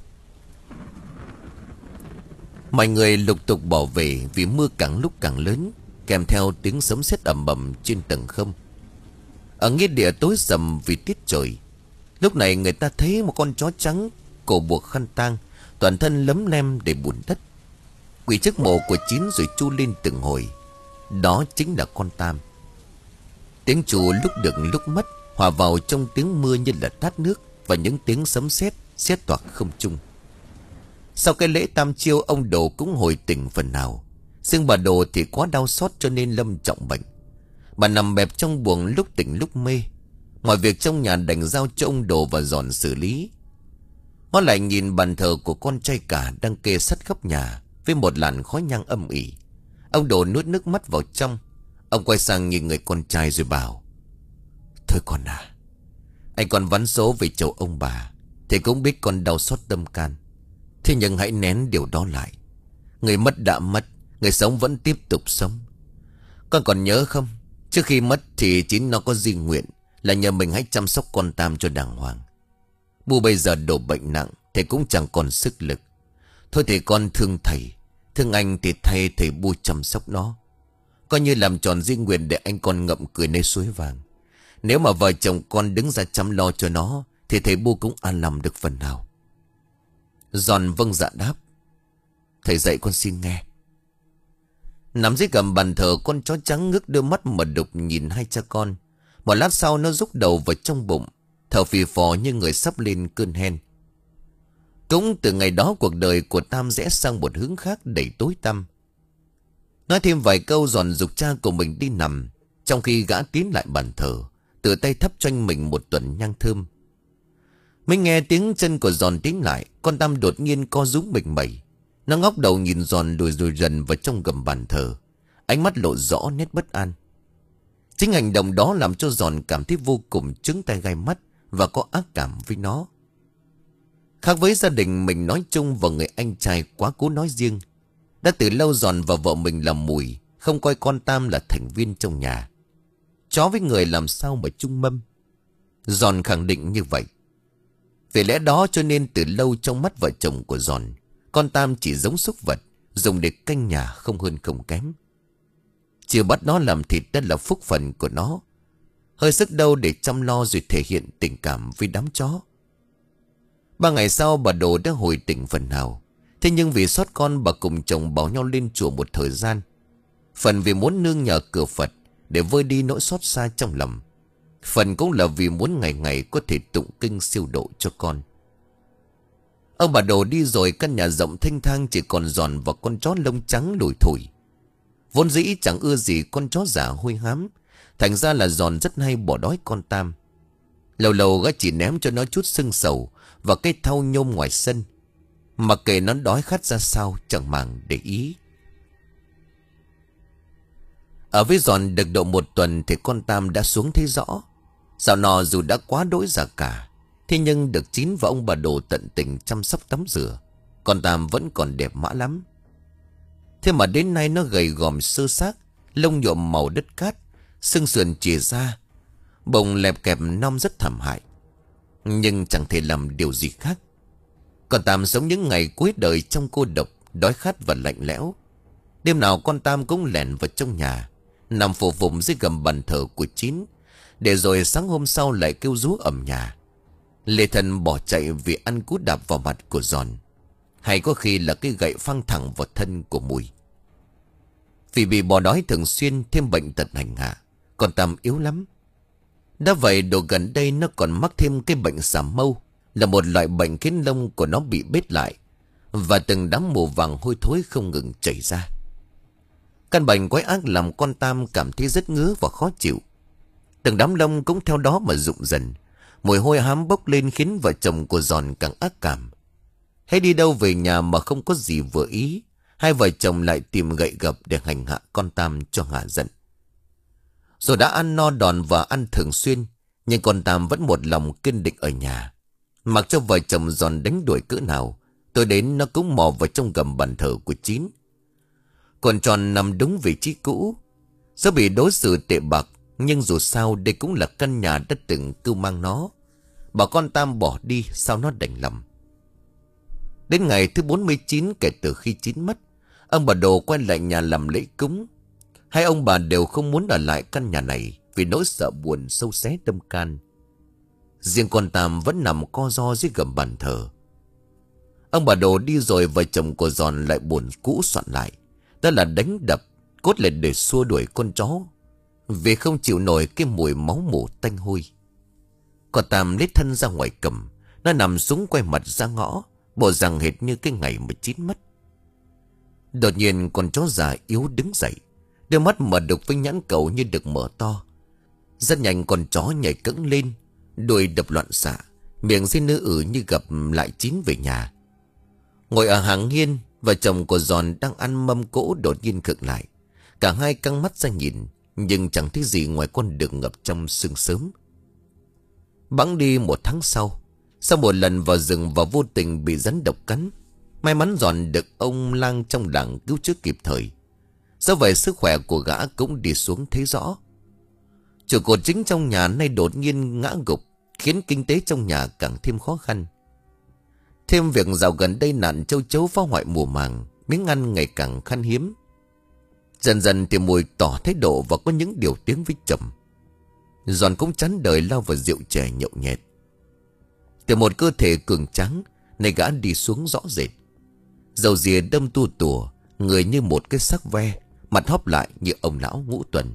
Mọi người lục tục bỏ về vì mưa càng lúc càng lớn, kèm theo tiếng sấm sét ầm ầm trên tầng không. Ở nghĩa địa tối sầm vì tiết trời. Lúc này người ta thấy một con chó trắng, cổ buộc khăn tang, toàn thân lấm lem để bùn đất, quỳ trước mộ của Chín rồi chu lên từng hồi. Đó chính là con Tam. Tiếng chu lúc được lúc mất, hòa vào trong tiếng mưa như là tát nước và những tiếng sấm sét sét toạc không trung. Sau cái lễ tam chiêu, ông Đồ cũng hồi tỉnh phần nào. Riêng bà Đồ thì quá đau xót cho nên lâm trọng bệnh. Bà nằm bẹp trong buồng, lúc tỉnh lúc mê. Mọi việc trong nhà đành giao cho ông Đồ và Giòn xử lý. Ngó lại nhìn bàn thờ của con trai cả đang kê sát góc nhà với một làn khói nhang âm ỉ. Ông Đồ nuốt nước mắt vào trong. Ông quay sang nhìn người con trai rồi bảo: thôi con à, anh còn vắn số về chầu ông bà thì cũng biết con đau xót tâm can. Thế nhưng hãy nén điều đó lại. Người mất đã mất, người sống vẫn tiếp tục sống. Con còn nhớ không? Trước khi mất thì chính nó có di nguyện là nhờ mình hãy chăm sóc con Tam cho đàng hoàng. Bu bây giờ đổ bệnh nặng, thầy cũng chẳng còn sức lực. Thôi thì con thương thầy, thương anh thì thay thầy Bu chăm sóc nó. Coi như làm tròn di nguyện để anh con ngậm cười nơi suối vàng. Nếu mà vợ chồng con đứng ra chăm lo cho nó thì thầy Bu cũng an lòng được phần nào. Giòn vâng dạ đáp. Thầy dạy con xin nghe. Nằm dưới gầm bàn thờ, con chó trắng ngước đôi mắt mà đục nhìn hai cha con. Một lát sau nó rúc đầu vào trong bụng, thở phì phò như người sắp lên cơn hen. Cũng từ ngày đó cuộc đời của Tam rẽ sang một hướng khác đầy tối tăm. Nói thêm vài câu, Giòn giục cha của mình đi nằm, trong khi gã tiến lại bàn thờ, tự tay thắp cho anh mình một tuần nhang thơm. Mới nghe tiếng chân của Giòn tiến lại, con Tam đột nhiên co rúm mình mẩy. Nó ngóc đầu nhìn Giòn lùi lùi dần vào trong gầm bàn thờ, ánh mắt lộ rõ nét bất an. Chính hành động đó làm cho Giòn cảm thấy vô cùng chướng tay gai mắt và có ác cảm với nó. Khác với gia đình mình nói chung và người anh trai quá cố nói riêng, đã từ lâu Giòn và vợ mình làm mùi, không coi con Tam là thành viên trong nhà. Chó với người làm sao mà chung mâm. Giòn khẳng định như vậy. Vì lẽ đó cho nên từ lâu trong mắt vợ chồng của Giòn, con Tam chỉ giống súc vật, dùng để canh nhà không hơn không kém. Chưa bắt nó làm thịt đã là phúc phần của nó. Hơi sức đâu để chăm lo rồi thể hiện tình cảm với đám chó. Ba ngày sau bà Đồ đã hồi tỉnh phần nào. Thế nhưng vì xót con, bà cùng chồng bảo nhau lên chùa một thời gian. Phần vì muốn nương nhờ cửa Phật để vơi đi nỗi xót xa trong lòng. Phần cũng là vì muốn ngày ngày có thể tụng kinh siêu độ cho con. Ông bà Đồ đi rồi, căn nhà rộng thênh thang chỉ còn Giòn và con chó lông trắng lủi thủi. Vốn dĩ chẳng ưa gì con chó giả hôi hám, thành ra là Giòn rất hay bỏ đói con Tam. Lâu lâu gã chỉ ném cho nó chút sưng sầu và cây thau nhôm ngoài sân. Mặc kệ nó đói khát ra sao chẳng màng để ý. Ở với Giòn được độ một tuần thì con Tam đã xuống thấy rõ. Dạo nọ dù đã quá đỗi già cả, thế nhưng được Chín và ông bà Đồ tận tình chăm sóc tắm rửa, con Tam vẫn còn đẹp mã lắm. Thế mà đến nay nó gầy gòm sơ xác, lông nhuộm màu đất cát, xương sườn chìa ra, bồng lẹp kẹp non rất thảm hại. Nhưng chẳng thể làm điều gì khác. Con Tam sống những ngày cuối đời trong cô độc, đói khát và lạnh lẽo. Đêm nào con Tam cũng lẻn vào trong nhà, nằm phù phụng dưới gầm bàn thờ của Chín, để rồi sáng hôm sau lại kêu rú ầm nhà. Lê Thần bỏ chạy vì ăn cú đạp vào mặt của Giòn, hay có khi là cái gậy phăng thẳng vào thân của Mùi. Vì bị bỏ đói thường xuyên thêm bệnh tật hành hạ, con Tam yếu lắm. Đã vậy đồ gần đây nó còn mắc thêm cái bệnh xà mâu, là một loại bệnh khiến lông của nó bị bết lại, và từng đám mù vàng hôi thối không ngừng chảy ra. Căn bệnh quái ác làm con Tam cảm thấy rất ngứa và khó chịu. Từng đám lông cũng theo đó mà rụng dần. Mùi hôi hám bốc lên khiến vợ chồng của Giòn càng ác cảm. Hay đi đâu về nhà mà không có gì vừa ý, hai vợ chồng lại tìm gậy gập để hành hạ con Tam cho hạ giận. Rồi đã ăn no đòn và ăn thường xuyên, nhưng con Tam vẫn một lòng kiên định ở nhà. Mặc cho vợ chồng Giòn đánh đuổi cỡ nào, tôi đến nó cũng mò vào trong gầm bàn thờ của Chín. Còn tròn nằm đúng vị trí cũ. Do bị đối xử tệ bạc, nhưng dù sao đây cũng là căn nhà đã từng cưu mang nó. Bảo con Tam bỏ đi sao nó đành lòng. Đến ngày thứ bốn mươi chín kể từ khi Chín mất, ông bà Đồ quay lại nhà làm lễ cúng. Hai ông bà đều không muốn ở lại căn nhà này vì nỗi sợ buồn sâu xé tâm can. Riêng con Tam vẫn nằm co ro dưới gầm bàn thờ. Ông bà Đồ đi rồi, vợ chồng của Giòn lại buồn cũ soạn lại. Đó là đánh đập, cốt lại để xua đuổi con chó, vì không chịu nổi cái mùi máu mủ tanh hôi. Con Tam lết thân ra ngoài cầm, nó nằm xuống quay mặt ra ngõ, bộ rằng hệt như cái ngày mà Chín mất. Đột nhiên con chó già yếu đứng dậy, đôi mắt mở đục với nhãn cầu như được mở to. Rất nhanh con chó nhảy cẫng lên, đuôi đập loạn xạ, miệng xin nữ ử như gặp lại Chín về nhà. Ngồi ở hàng hiên, vợ chồng của Giòn đang ăn mâm cỗ đột nhiên khựng lại. Cả hai căng mắt ra nhìn, nhưng chẳng thấy gì ngoài con đường ngập trong sương sớm. Bẵng đi một tháng sau, sau một lần vào rừng và vô tình bị rắn độc cắn, may mắn Giòn được ông lang trong làng cứu chữa kịp thời. Do vậy sức khỏe của gã cũng đi xuống thấy rõ. Trụ cột chính trong nhà nay đột nhiên ngã gục, khiến kinh tế trong nhà càng thêm khó khăn. Thêm việc dạo gần đây nạn châu chấu phá hoại mùa màng, miếng ăn ngày càng khan hiếm. Dần dần thì Mùi tỏ thái độ và có những điều tiếng với chồng. Giòn cũng chán đời lao vào rượu chè nhậu nhẹt. Từ một cơ thể cường tráng, nay gã đi xuống rõ rệt. Dầu dìa đâm tua tùa, người như một cái xác ve, mặt hóp lại như ông lão ngũ tuần.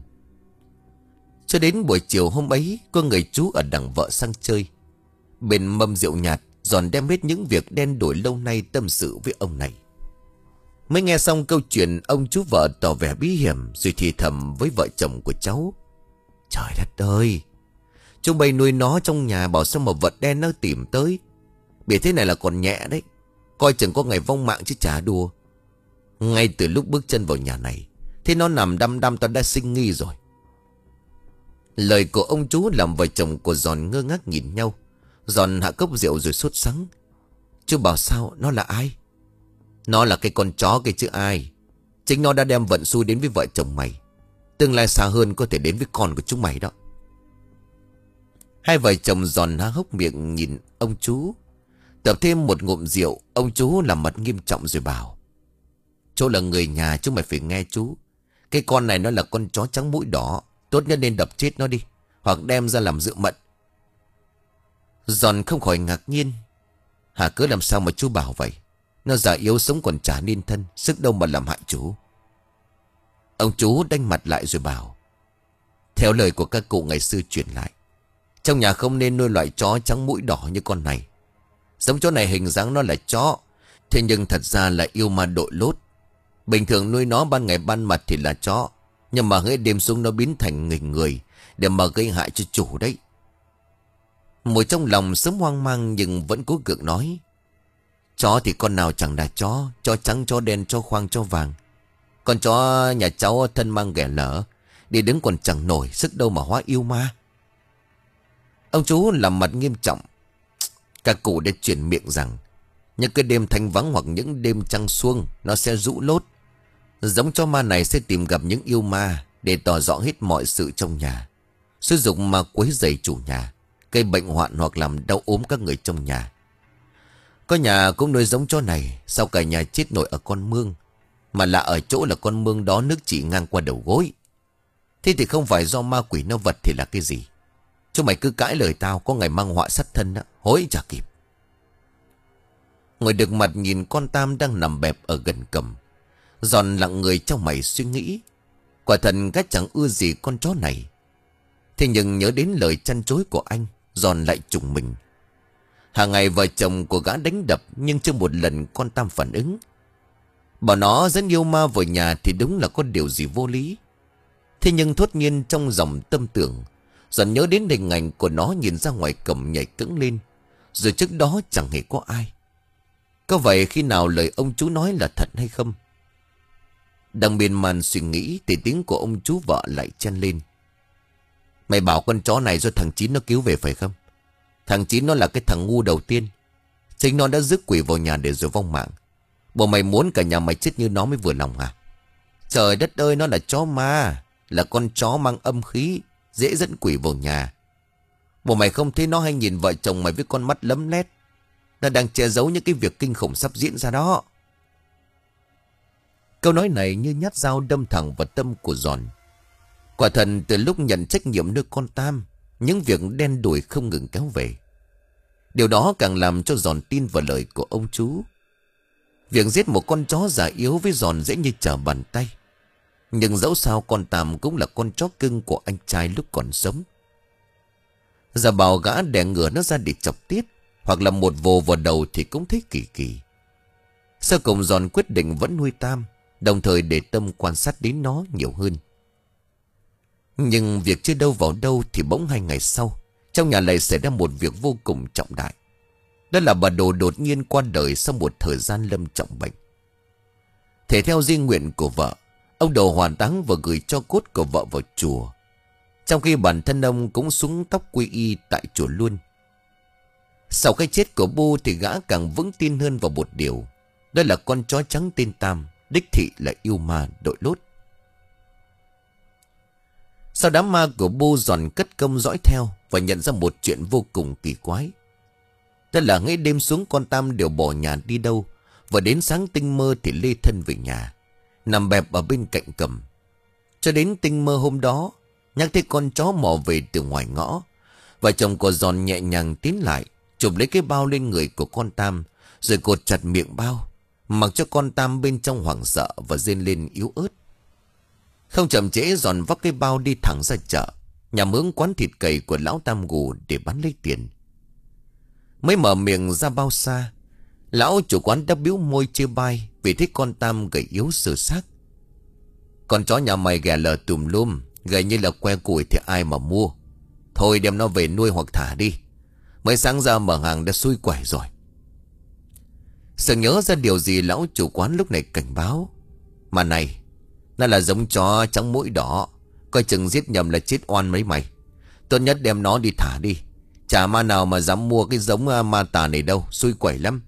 Cho đến buổi chiều hôm ấy, có người chú ở đằng vợ sang chơi. Bên mâm rượu nhạt, Giòn đem hết những việc đen đủi lâu nay tâm sự với ông này. Mới nghe xong câu chuyện, ông chú vợ tỏ vẻ bí hiểm rồi thì thầm với vợ chồng của cháu. Trời đất ơi, chúng bay nuôi nó trong nhà bảo sao mà vật đen nó tìm tới. Bị thế này là còn nhẹ đấy, coi chừng có ngày vong mạng chứ chả đùa. Ngay từ lúc bước chân vào nhà này, thế nó nằm đăm đăm tao đã sinh nghi rồi. Lời của ông chú làm vợ chồng của Giòn ngơ ngác nhìn nhau. Giòn hạ cốc rượu rồi sốt sắng. Chú bảo sao, nó là ai? Nó là cái con chó kia chứ ai. Chính nó đã đem vận xui đến với vợ chồng mày. Tương lai xa hơn có thể đến với con của chúng mày đó. Hai vợ chồng Giòn há hốc miệng nhìn ông chú. Tập thêm một ngụm rượu, ông chú làm mặt nghiêm trọng rồi bảo. Chú là người nhà, chú mày phải nghe chú. Cái con này nó là con chó trắng mũi đỏ. Tốt nhất nên đập chết nó đi, hoặc đem ra làm rượu mận. Giòn không khỏi ngạc nhiên. Hả, cứ làm sao mà chú bảo vậy? Nó già yếu sống còn chả nên thân, sức đâu mà làm hại chú. Ông chú đanh mặt lại rồi bảo. Theo lời của các cụ ngày xưa truyền lại, trong nhà không nên nuôi loại chó trắng mũi đỏ như con này. Giống chó này hình dáng nó là chó, thế nhưng thật ra là yêu ma đội lốt. Bình thường nuôi nó ban ngày ban mặt thì là chó, nhưng mà hễ đêm xuống nó biến thành người người để mà gây hại cho chủ đấy. Mùi trong lòng sớm hoang mang nhưng vẫn cố gượng nói. Chó thì con nào chẳng là chó, chó trắng, chó đen, chó khoang, chó vàng. Con chó nhà cháu thân mang ghẻ lở, đi đứng còn chẳng nổi, sức đâu mà hóa yêu ma. Ông chú làm mặt nghiêm trọng. Các cụ đã truyền miệng rằng những cái đêm thanh vắng hoặc những đêm trăng xuông nó sẽ rũ lốt. Giống chó ma này sẽ tìm gặp những yêu ma để tỏ rõ hết mọi sự trong nhà, sử dụng ma quấy rầy chủ nhà, gây bệnh hoạn hoặc làm đau ốm các người trong nhà. Có nhà cũng nuôi giống chó này, sao cả nhà chết nổi ở con mương, mà lạ ở chỗ là con mương đó nước chỉ ngang qua đầu gối. Thế thì không phải do ma quỷ nó vật thì là cái gì? Chúng mày cứ cãi lời tao, có ngày mang họa sát thân đó, hối chả kịp. Ngồi được mặt nhìn con Tam đang nằm bẹp ở gần cầm, Giòn lặng người trong mày suy nghĩ. Quả thật gã chẳng ưa gì con chó này. Thế nhưng nhớ đến lời chăn chối của anh, Giòn lại trùng mình. Hàng ngày vợ chồng của gã đánh đập, nhưng chưa một lần con Tam phản ứng. Bảo nó dẫn yêu ma vào nhà thì đúng là có điều gì vô lý. Thế nhưng thốt nhiên trong dòng tâm tưởng, Giòn nhớ đến hình ảnh của nó nhìn ra ngoài cổng nhảy cẫng lên, rồi trước đó chẳng hề có ai. Có vậy khi nào lời ông chú nói là thật hay không? Đang miên man suy nghĩ thì tiếng của ông chú vợ lại chen lên. Mày bảo con chó này do thằng Chín nó cứu về phải không? Thằng Chín nó là cái thằng ngu đầu tiên. Chính nó đã rước quỷ vào nhà để rồi vong mạng. Bộ mày muốn cả nhà mày chết như nó mới vừa lòng à? Trời đất ơi, nó là chó ma, là con chó mang âm khí, dễ dẫn quỷ vào nhà. Bộ mày không thấy nó hay nhìn vợ chồng mày với con mắt lấm lét. Nó đang che giấu những cái việc kinh khủng sắp diễn ra đó. Câu nói này như nhát dao đâm thẳng vào tâm của Giòn. Quả thật từ lúc nhận trách nhiệm nuôi con Tam, những việc đen đủi không ngừng kéo về. Điều đó càng làm cho Giòn tin vào lời của ông chú. Việc giết một con chó già yếu với Giòn dễ như trở bàn tay. Nhưng dẫu sao con Tam cũng là con chó cưng của anh trai lúc còn sống. Giờ bảo gã đẻ ngửa nó ra để chọc tiết, hoặc là một vồ vào đầu thì cũng thấy kỳ kỳ. Sau cùng Giòn quyết định vẫn nuôi Tam, đồng thời để tâm quan sát đến nó nhiều hơn. Nhưng việc chưa đâu vào đâu thì bỗng hai ngày sau, trong nhà lại xảy ra một việc vô cùng trọng đại. Đó là bà Đồ đột nhiên qua đời sau một thời gian lâm trọng bệnh. Thể theo di nguyện của vợ, ông Đồ hoàn táng và gửi cho cốt của vợ vào chùa, trong khi bản thân ông cũng xuống tóc quy y tại chùa luôn. Sau cái chết của Bu thì gã càng vững tin hơn vào một điều, đó là con chó trắng tên Tam đích thị là yêu ma đội lốt. Sau đám ma của Bu, Giòn cất công dõi theo và nhận ra một chuyện vô cùng kỳ quái. Đó là ngay đêm xuống con Tam đều bỏ nhà đi đâu, và đến sáng tinh mơ thì lê thân về nhà, nằm bẹp ở bên cạnh Cầm. Cho đến tinh mơ hôm đó, nhắc thấy con chó mò về từ ngoài ngõ. Vợ chồng của Giòn nhẹ nhàng tiến lại, chụp lấy cái bao lên người của con Tam, rồi cột chặt miệng bao, mặc cho con Tam bên trong hoảng sợ và rên lên yếu ớt. Không chậm trễ, Giòn vác cái bao đi thẳng ra chợ, nhằm hướng quán thịt cầy của lão Tam Gù để bán lấy tiền. Mới mở miệng ra bao xa, lão chủ quán đã bĩu môi chê bai vì thấy con Tam gầy yếu sơ xác. Con chó nhà mày ghẻ lờ tùm lum, gầy như là que củi thì ai mà mua. Thôi đem nó về nuôi hoặc thả đi. Mới sáng ra mở hàng đã xui quẩy rồi. Sợ nhớ ra điều gì, lão chủ quán lúc này cảnh báo: mà này, nó là giống chó trắng mũi đỏ, coi chừng giết nhầm là chết oan mấy mày. Tốt nhất đem nó đi thả đi. Chả ma nào mà dám mua cái giống ma tà này đâu, xui quẩy lắm.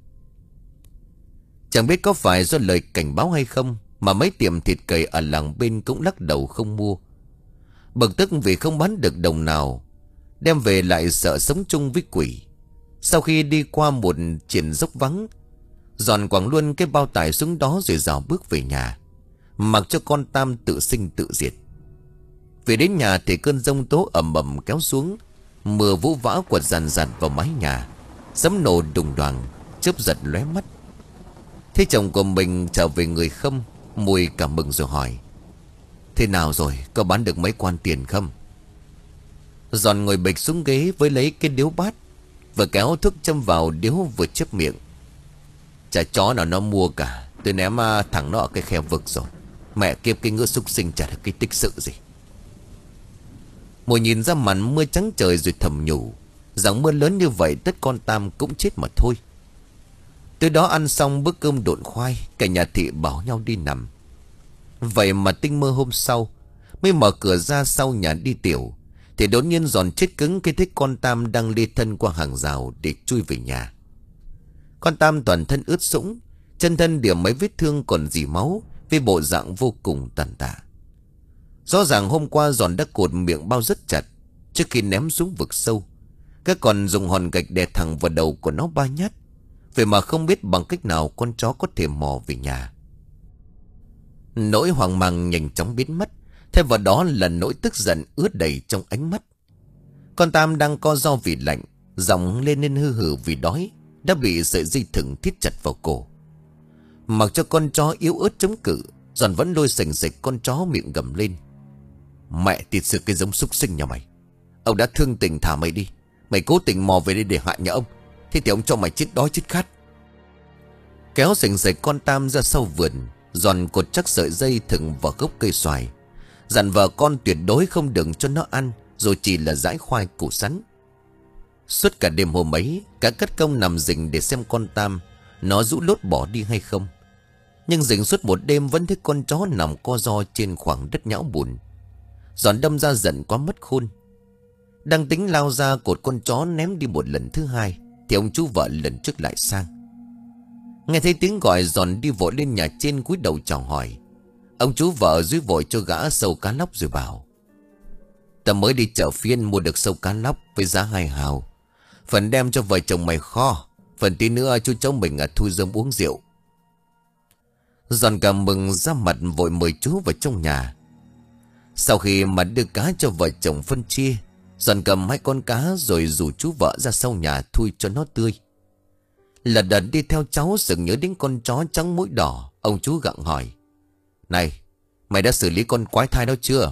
Chẳng biết có phải do lời cảnh báo hay không mà mấy tiệm thịt cầy ở làng bên cũng lắc đầu không mua. Bực tức vì không bán được đồng nào, đem về lại sợ sống chung với quỷ. Sau khi đi qua một triển dốc vắng, Giòn quẳng luôn cái bao tải xuống đó rồi rào bước về nhà, mặc cho con Tam tự sinh tự diệt. Về đến nhà thì cơn giông tố ầm ầm kéo xuống, mưa vũ vã quật dàn dạt vào mái nhà, sấm nổ đùng đoàng, chớp giật lóe mắt. Thấy chồng của mình trở về người không, Mùi cảm mừng rồi hỏi: thế nào rồi, có bán được mấy quan tiền không? Giòn ngồi bịch xuống ghế với lấy cái điếu bát, vừa kéo thuốc châm vào điếu vừa chép miệng: chả chó nào nó mua cả, tôi ném thẳng nó ở cái khe vực rồi. Mẹ kiếp, cái ngựa súc sinh chả được cái tích sự gì. Mùi nhìn ra màn mưa trắng trời rồi thầm nhủ rằng mưa lớn như vậy tất con Tam cũng chết mà thôi. Tới đó ăn xong bữa cơm độn khoai, cả nhà Thị bảo nhau đi nằm. Vậy mà tinh mơ hôm sau, mới mở cửa ra sau nhà đi tiểu, thì đột nhiên Giòn chết cứng khi thấy con Tam đang lê thân qua hàng rào để chui về nhà. Con Tam toàn thân ướt sũng, chân thân điểm mấy vết thương còn rỉ máu, với bộ dạng vô cùng tàn tạ. Rõ ràng hôm qua Giòn đã cột miệng bao rất chặt trước khi ném xuống vực sâu. Các còn dùng hòn gạch đè thẳng vào đầu của nó ba nhát. Vậy mà không biết bằng cách nào con chó có thể mò về nhà. Nỗi hoang mang nhanh chóng biến mất, thêm vào đó là nỗi tức giận ướt đầy trong ánh mắt. Con Tam đang co ro vì lạnh, giọng lên nên hư hử vì đói, đã bị sợi dây thừng thít chặt vào cổ. Mặc cho con chó yếu ớt chống cự, Giòn vẫn lôi sành sạch con chó miệng gầm lên: mẹ tiệt sự cái giống súc sinh nhà mày. Ông đã thương tình thả mày đi, mày cố tình mò về đây để hại nhà ông, thế thì ông cho mày chết đói chết khát. Kéo sành sạch con Tam ra sau vườn, Giòn cột chắc sợi dây thừng vào gốc cây xoài, dặn vợ con tuyệt đối không đừng cho nó ăn, rồi chỉ là dãi khoai củ sắn. Suốt cả đêm hôm ấy, cả cất công nằm rình để xem con Tam nó rũ lốt bỏ đi hay không. Nhưng rình suốt một đêm vẫn thấy con chó nằm co ro trên khoảng đất nhão bùn. Giòn đâm ra giận quá mất khôn, đang tính lao ra cột con chó ném đi một lần thứ hai, thì ông chú vợ lần trước lại sang. Nghe thấy tiếng gọi, Giòn đi vội lên nhà trên cúi đầu chào hỏi. Ông chú vợ dưới vội cho gã sâu cá lóc rồi bảo: ta mới đi chợ phiên mua được sâu cá lóc với giá hai hào, phần đem cho vợ chồng mày kho, phần tí nữa chú cháu mình à, thui rơm uống rượu. Giòn cảm mừng ra mặt vội mời chú vào trong nhà. Sau khi mà đưa cá cho vợ chồng phân chia, Giòn cầm hai con cá rồi rủ chú vợ ra sau nhà thui cho nó tươi. Lật đật đi theo cháu, sừng nhớ đến con chó trắng mũi đỏ. Ông chú gặng hỏi: này, mày đã xử lý con quái thai đó chưa?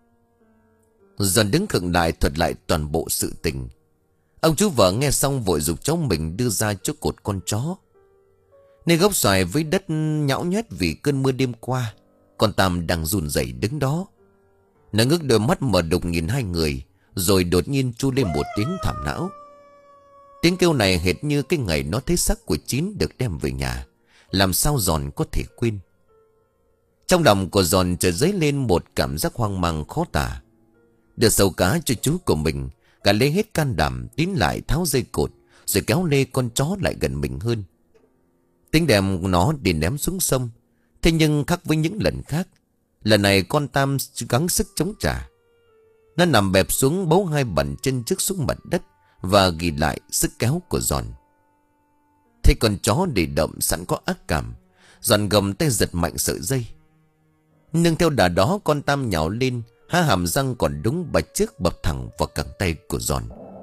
Giòn đứng khựng lại thuật lại toàn bộ sự tình. Ông chú vợ nghe xong vội giục cháu mình đưa ra chỗ cột con chó. Nơi gốc xoài với đất nhão nhét vì cơn mưa đêm qua, con Tam đang run rẩy đứng đó. Nó ngước đôi mắt mở đục nhìn hai người, rồi đột nhiên chu lên một tiếng thảm não. Tiếng kêu này hệt như cái ngày nó thấy xác của Chín được đem về nhà, làm sao Giòn có thể quên. Trong lòng của Giòn chợt dấy lên một cảm giác hoang mang khó tả. Đưa sâu cá cho chú của mình, cả lấy hết can đảm tiến lại tháo dây cột, rồi kéo lê con chó lại gần mình hơn. Tính đem nó đi ném xuống sông. Thế nhưng khác với những lần khác, lần này con Tam gắng sức chống trả. Nó nằm bẹp xuống, bấu hai bàn chân trước xuống mặt đất và ghi lại sức kéo của Giòn. Thấy con chó để đậm sẵn có ác cảm, Giòn gầm tay giật mạnh sợi dây. Nương theo đà đó, con Tam nhào lên, há hàm răng còn đúng bạch trước bập thẳng vào cẳng tay của Giòn.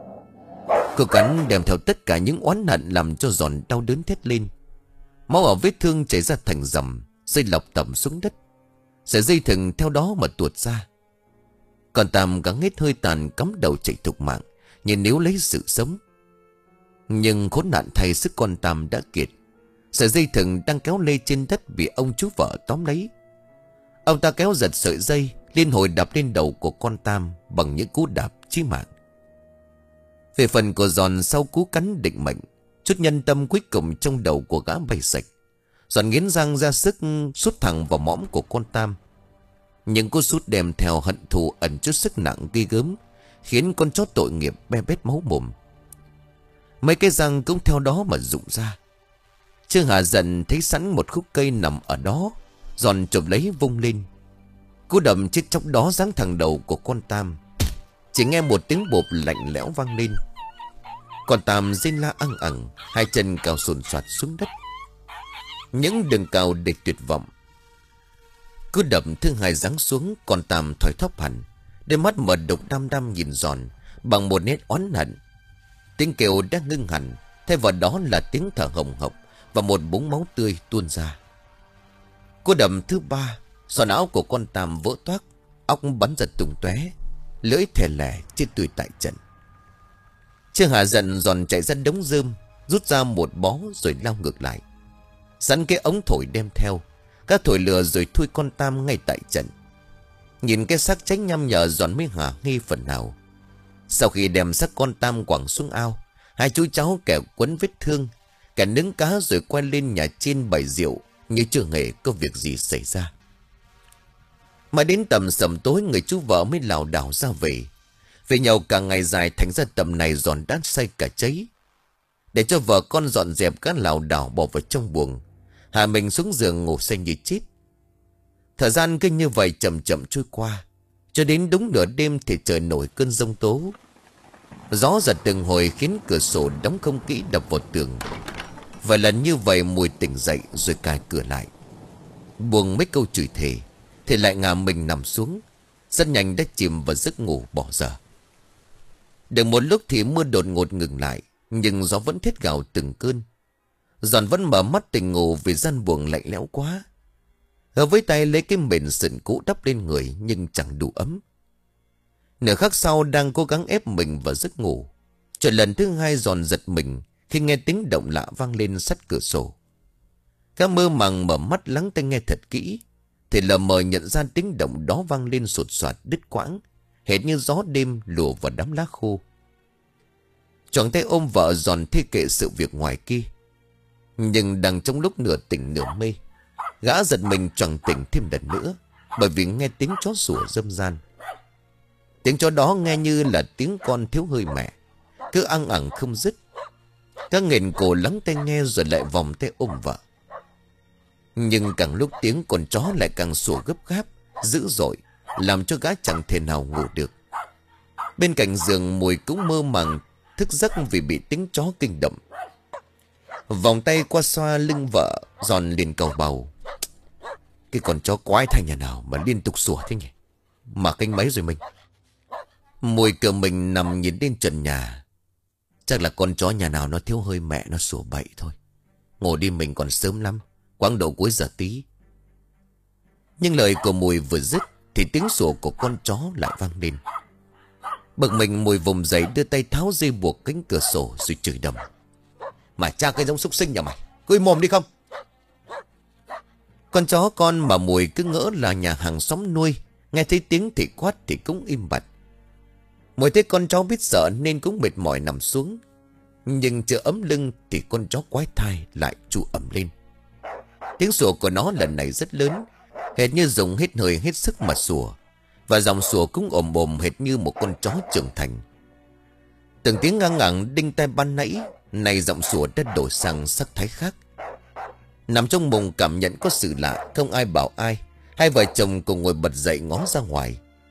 Cô cắn đem theo tất cả những oán hận làm cho Giòn đau đớn thét lên. Máu ở vết thương chảy ra thành dầm, dây lọc tẩm xuống đất. Sợi dây thừng theo đó mà tuột ra. Con Tam gắng hết hơi tàn, cắm đầu chạy thục mạng, như nếu lấy sự sống. Nhưng khốn nạn thay, sức con Tam đã kiệt. Sợi dây thừng đang kéo lê trên đất bị ông chú vợ tóm lấy. Ông ta kéo giật sợi dây, liên hồi đập lên đầu của con Tam bằng những cú đạp chí mạng. Về phần của Giòn, sau cú cắn định mệnh, chút nhân tâm cuối cùng trong đầu của gã bay sạch. Giòn nghiến răng ra sức sút thẳng vào mõm của con Tam. Những cú sút đem theo hận thù ẩn chút sức nặng ghê gớm, khiến con chó tội nghiệp be bét máu mồm. Mấy cái răng cũng theo đó mà rụng ra. Trương Hà giận thấy sẵn một khúc cây nằm ở đó, Giòn chụp lấy vung lên. Cú đầm chết chóc đó giáng thẳng đầu của con Tam. Chỉ nghe một tiếng bộp lạnh lẽo vang lên. Con Tam rên la ăng ẳng, hai chân cào sồn soạt xuống đất. Những đường cào để tuyệt vọng. Cú đầm thứ hai giáng xuống, con Tam thoi thóp hẳn, đôi mắt mở đục đăm đăm nhìn Giòn bằng một nét oán hận. Tiếng kêu đã ngưng hẳn, thay vào đó là tiếng thở hồng hộc và một búng máu tươi tuôn ra. Cú đầm thứ ba, sọ não của con Tam vỡ toác, óc bắn giật tung tóe, lưỡi thè lẻ chết tươi tại trận. Trương Hà giận Giòn chạy ra đống rơm, rút ra một bó rồi lao ngược lại. Sẵn cái ống thổi đem theo, các thổi lửa rồi thui con Tam ngay tại trận. Nhìn cái xác cháy nhăm nhở, Giòn mới hả nghi phần nào. Sau khi đem xác con Tam quẳng xuống ao, hai chú cháu kẻ quấn vết thương, kẻ nướng cá rồi quay lên nhà trên bày rượu như chưa hề có việc gì xảy ra. Mà đến tầm sầm tối, người chú vợ mới lảo đảo ra về. Về nhau cả ngày dài, thành ra tầm này Giòn đã say cả cháy. Để cho vợ con dọn dẹp các lảo đảo bỏ vào trong buồng, hạ mình xuống giường ngủ say như chết. Thời gian cứ như vậy chậm chậm trôi qua, cho đến đúng nửa đêm thì trời nổi cơn giông tố. Gió giật từng hồi khiến cửa sổ đóng không kỹ đập vào tường. Vài lần như vậy Mùi tỉnh dậy rồi cài cửa lại. Buông mấy câu chửi thề thì lại ngả mình nằm xuống, rất nhanh đã chìm vào giấc ngủ bỏ dở. Được một lúc thì mưa đột ngột ngừng lại, nhưng gió vẫn thét gào từng cơn. Giòn vẫn mở mắt tỉnh ngủ vì gian buồng lạnh lẽo quá. Hơ với tay lấy cái mền sườn cũ đắp lên người nhưng chẳng đủ ấm. Nửa khắc sau đang cố gắng ép mình vào giấc ngủ, cho lần thứ hai Giòn giật mình khi nghe tiếng động lạ vang lên sát cửa sổ. Các mơ màng mở mắt lắng tai nghe thật kỹ thì lờ mờ nhận ra tiếng động đó vang lên sột soạt đứt quãng, hệt như gió đêm lùa vào đám lá khô. Choàng tay ôm vợ, Giòn thi kệ sự việc ngoài kia. Nhưng đang trong lúc nửa tỉnh nửa mê, gã giật mình choàng tỉnh thêm lần nữa, bởi vì nghe tiếng chó sủa râm ran. Tiếng chó đó nghe như là tiếng con thiếu hơi mẹ, cứ ăng ẳng không dứt. Các nghẹn cổ lắng tai nghe rồi lại vòng tay ôm vợ. Nhưng càng lúc tiếng con chó lại càng sủa gấp gáp, dữ dội, làm cho gã chẳng thể nào ngủ được. Bên cạnh giường Mùi cũng mơ màng thức giấc vì bị tiếng chó kinh động. Vòng tay qua xoa lưng vợ, Giòn liền cầu bầu: cái con chó quái thai nhà nào mà liên tục sủa thế nhỉ? Mà canh mấy rồi mình? Mùi cửa mình nằm nhìn lên trần nhà. Chắc là con chó nhà nào nó thiếu hơi mẹ, nó sủa bậy thôi. Ngủ đi, mình còn sớm lắm, quãng độ cuối giờ tí. Nhưng lời của Mùi vừa dứt thì tiếng sủa của con chó lại vang lên. Bực mình, Mùi vùng dậy đưa tay tháo dây buộc cánh cửa sổ rồi chửi đầm: mà cha cái giống súc sinh nhà mày, cứ im mồm đi không? Con chó con mà Mùi cứ ngỡ là nhà hàng xóm nuôi, nghe thấy tiếng thì quát thì cũng im bặt. Mùi thấy con chó biết sợ nên cũng mệt mỏi nằm xuống. Nhưng chưa ấm lưng thì con chó quái thai lại tru ẩm lên. Tiếng sủa của nó lần này rất lớn, hệt như dùng hết hơi hết sức mà sủa. Và dòng sủa cũng ồm ồm hệt như một con chó trưởng thành. Từng tiếng ngang ngẳng đinh tai ban nãy, này giọng sủa đã đổi sang sắc thái khác. Nằm trong mùng cảm nhận có sự lạ, không ai bảo ai. Hai vợ chồng cùng ngồi bật dậy ngó ra ngoài.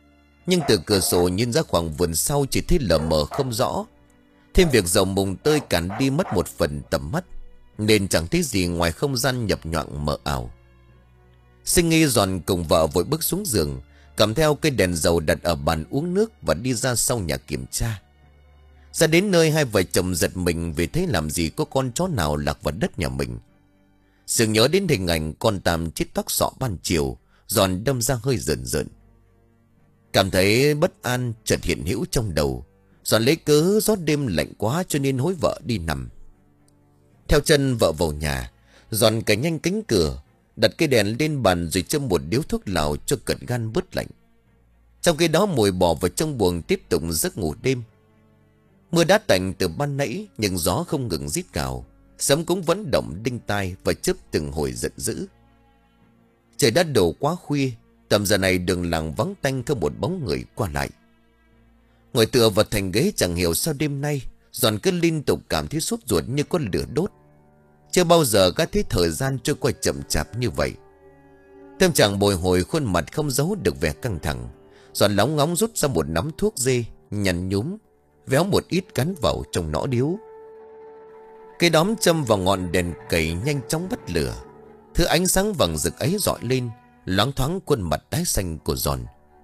Nhưng từ cửa sổ nhìn ra khoảng vườn sau chỉ thấy lờ mờ không rõ. Thêm việc dầu mùng tơi cản đi mất một phần tầm mắt, nên chẳng thấy gì ngoài không gian nhập nhoạng mờ ảo. Sinh nghi Giòn cùng vợ vội bước xuống giường, cầm theo cây đèn dầu đặt ở bàn uống nước và đi ra sau nhà kiểm tra. Ra đến nơi, hai vợ chồng giật mình vì thấy làm gì có con chó nào lạc vào đất nhà mình. Sừng nhớ đến hình ảnh con Tam chết toác sọ ban chiều, Giòn đâm ra hơi rợn rợn. Cảm thấy bất an chợt hiện hữu trong đầu, Giòn lấy cớ gió đêm lạnh quá cho nên hối vợ đi nằm. Theo chân vợ vào nhà, Giòn cài nhanh cánh cửa, đặt cây đèn lên bàn rồi châm một điếu thuốc lào cho cận gan bớt lạnh. Trong khi đó Mùi bỏ vào trong buồng tiếp tục giấc ngủ đêm. Mưa đã tạnh từ ban nãy, nhưng gió không ngừng rít gào, sấm cũng vẫn động đinh tai và chớp từng hồi giận dữ. Trời đã đổ quá khuya, tầm giờ này đường làng vắng tanh, không một bóng người qua lại. Ngồi tựa vào thành ghế chẳng hiểu sao đêm nay Giòn cứ liên tục cảm thấy sốt ruột như có lửa đốt. Chưa bao giờ gã thấy thời gian trôi qua chậm chạp như vậy. Tâm trạng bồi hồi, khuôn mặt không giấu được vẻ căng thẳng. Giòn lóng ngóng rút ra một nắm thuốc dê, nhăn nhúm, véo một ít cắn vào trong nõ điếu. Cây đóm châm vào ngọn đèn cầy nhanh chóng bắt lửa. Thứ ánh sáng vàng rực ấy rọi lên, loáng thoáng khuôn mặt tái xanh của Giòn.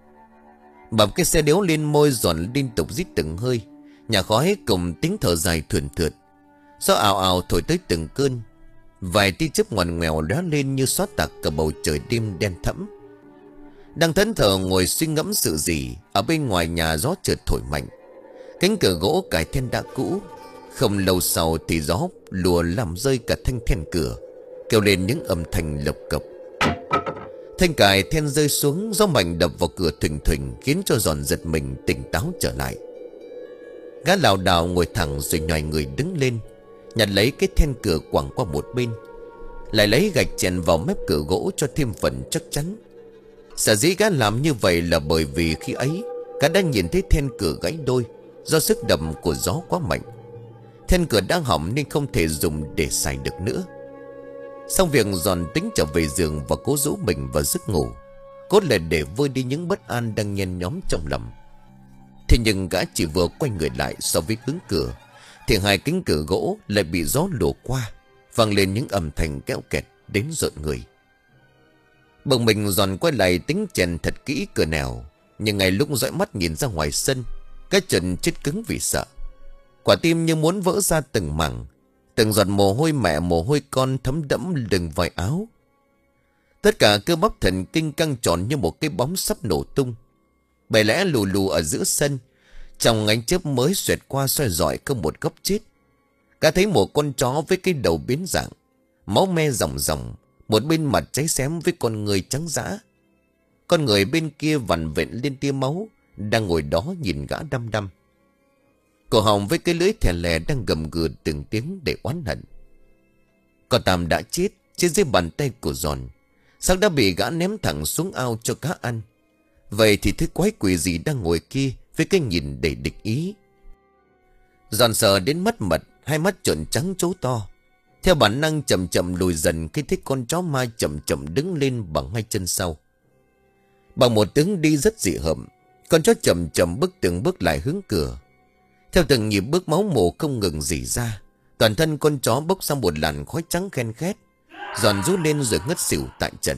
Bập cái xe điếu lên môi, Giòn liên tục rít từng hơi. Nhà khói cùng tiếng thở dài thườn thượt. Gió ào ào thổi tới từng cơn. Vài tia chớp ngoằn ngoèo lóe lên như xóa tạc cả bầu trời đêm đen thẫm. Đang thẫn thờ ngồi suy ngẫm sự gì, ở bên ngoài nhà gió chợt thổi mạnh. Cánh cửa gỗ cài then đã cũ. Không lâu sau thì gió lùa làm rơi cả thanh then cửa, kêu lên những âm thanh lộc cộc. Thanh cài then rơi xuống, gió mạnh đập vào cửa thình thình, khiến cho Giòn giật mình tỉnh táo trở lại. Gã lảo đảo ngồi thẳng rồi nhòi người đứng lên, nhặt lấy cái then cửa quẳng qua một bên, lại lấy gạch chèn vào mép cửa gỗ cho thêm phần chắc chắn. Sở dĩ gã làm như vậy là bởi vì khi ấy gã đã nhìn thấy then cửa gãy đôi do sức đập của gió quá mạnh. Then cửa đã hỏng nên không thể dùng để xài được nữa. Xong việc, Giòn tính trở về giường và cố rũ mình vào giấc ngủ, cốt là để vơi đi những bất an đang nhen nhóm trong lòng. Thế nhưng gã chỉ vừa quay người lại so với hướng cửa thì hai cánh cửa gỗ lại bị gió lùa qua, vang lên những âm thanh kéo kẹt đến rợn người. Bỗng mình Giòn quay lại tính chèn thật kỹ cửa nẻo, nhưng ngay lúc dõi mắt nhìn ra ngoài sân, cái chân chết cứng vì sợ. Quả tim như muốn vỡ ra từng mảng, từng giọt mồ hôi mẹ mồ hôi con thấm đẫm lưng vai áo. Tất cả cơ bắp thần kinh căng tròn như một cái bóng sắp nổ tung. Bởi lẽ lù lù ở giữa sân, trong ánh chớp mới xoẹt qua soi rọi không một góc chết, cả thấy một con chó với cái đầu biến dạng, máu me ròng ròng, một bên mặt cháy xém với con người trắng dã. Con người bên kia vằn vện lên tia máu, đang ngồi đó nhìn gã đăm đăm. Cổ họng với cái lưỡi thè lè đang gầm gừ từng tiếng để oán hận. Con Tam đã chết trên dưới bàn tay của Giòn, xác đã bị gã ném thẳng xuống ao cho cá ăn. Vậy thì thứ quái quỷ gì đang ngồi kia với cái nhìn đầy địch ý. Giòn sợ đến mất mật, hai mắt trợn trắng trố to. Theo bản năng chậm chậm lùi dần khi thấy con chó ma chậm chậm đứng lên bằng hai chân sau. Bằng một tiếng đi rất dị hợm, con chó chậm chậm bước từng bước lại hướng cửa. Theo từng nhịp bước, máu mồ không ngừng rỉ ra, toàn thân con chó bốc ra một làn khói trắng khen khét. Giòn rú lên rồi ngất xỉu tại trận.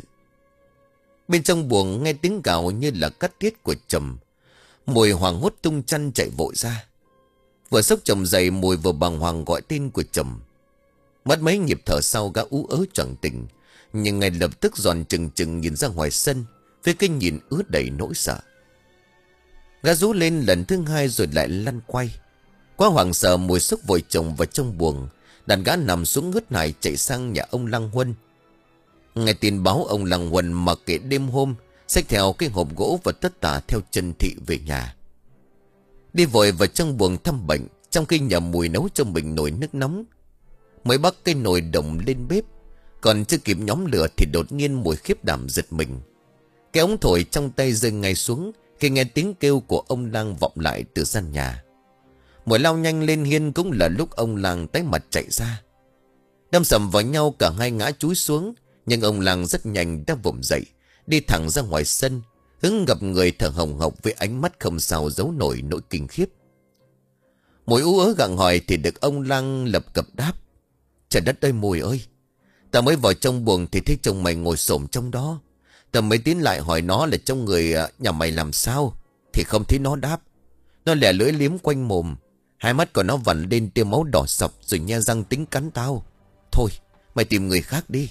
Bên trong buồng nghe tiếng gào như là cắt tiết của Trầm. Mùi hoảng hốt tung chăn chạy vội ra. Vừa xốc chồng dậy, Mùi vừa bàng hoàng gọi tên của Trầm. Mất mấy nhịp thở sau, gã ú ớ choàng tỉnh, nhưng ngay lập tức Giòn chừng chừng nhìn ra ngoài sân với cái nhìn ứa đầy nỗi sợ. Gã rú lên lần thứ hai rồi lại lăn quay. Quá hoảng sợ, Mùi xốc vội chồng vào trong buồng, đàn gã nằm xuống ngất ngải chạy sang nhà ông Lăng Huân. Nghe tin báo, ông Lăng Huân mặc kệ đêm hôm xách theo cái hộp gỗ và tất tả theo chân thị về nhà. Đi vội vào trong buồng thăm bệnh, trong khi nhà Mùi nấu cho mình nồi nước nóng. Mới bắt cái nồi đồng lên bếp, còn chưa kịp nhóm lửa thì đột nhiên Mùi khiếp đảm giật mình. Cái ống thổi trong tay rơi ngay xuống khi nghe tiếng kêu của ông Lang vọng lại từ gian nhà. Mùi lao nhanh lên hiên, cũng là lúc ông Lang tái mặt chạy ra. Đâm sầm vào nhau, cả hai ngã chúi xuống, nhưng ông Lang rất nhanh đã vùng dậy, đi thẳng ra ngoài sân, Hứng gặp người thở hồng hộc với ánh mắt không sao giấu nổi nỗi kinh khiếp. Mùi ú ớ gặng hỏi thì được ông Lăng lập cập đáp. Trời đất ơi Mùi ơi, ta mới vào trong buồng thì thấy chồng mày ngồi xổm trong đó. Ta mới tiến lại hỏi nó là trong người nhà mày làm sao, thì không thấy nó đáp. Nó lẻ lưỡi liếm quanh mồm, hai mắt của nó vằn lên tia máu đỏ sọc, rồi nhe răng tính cắn tao. Thôi mày tìm người khác đi.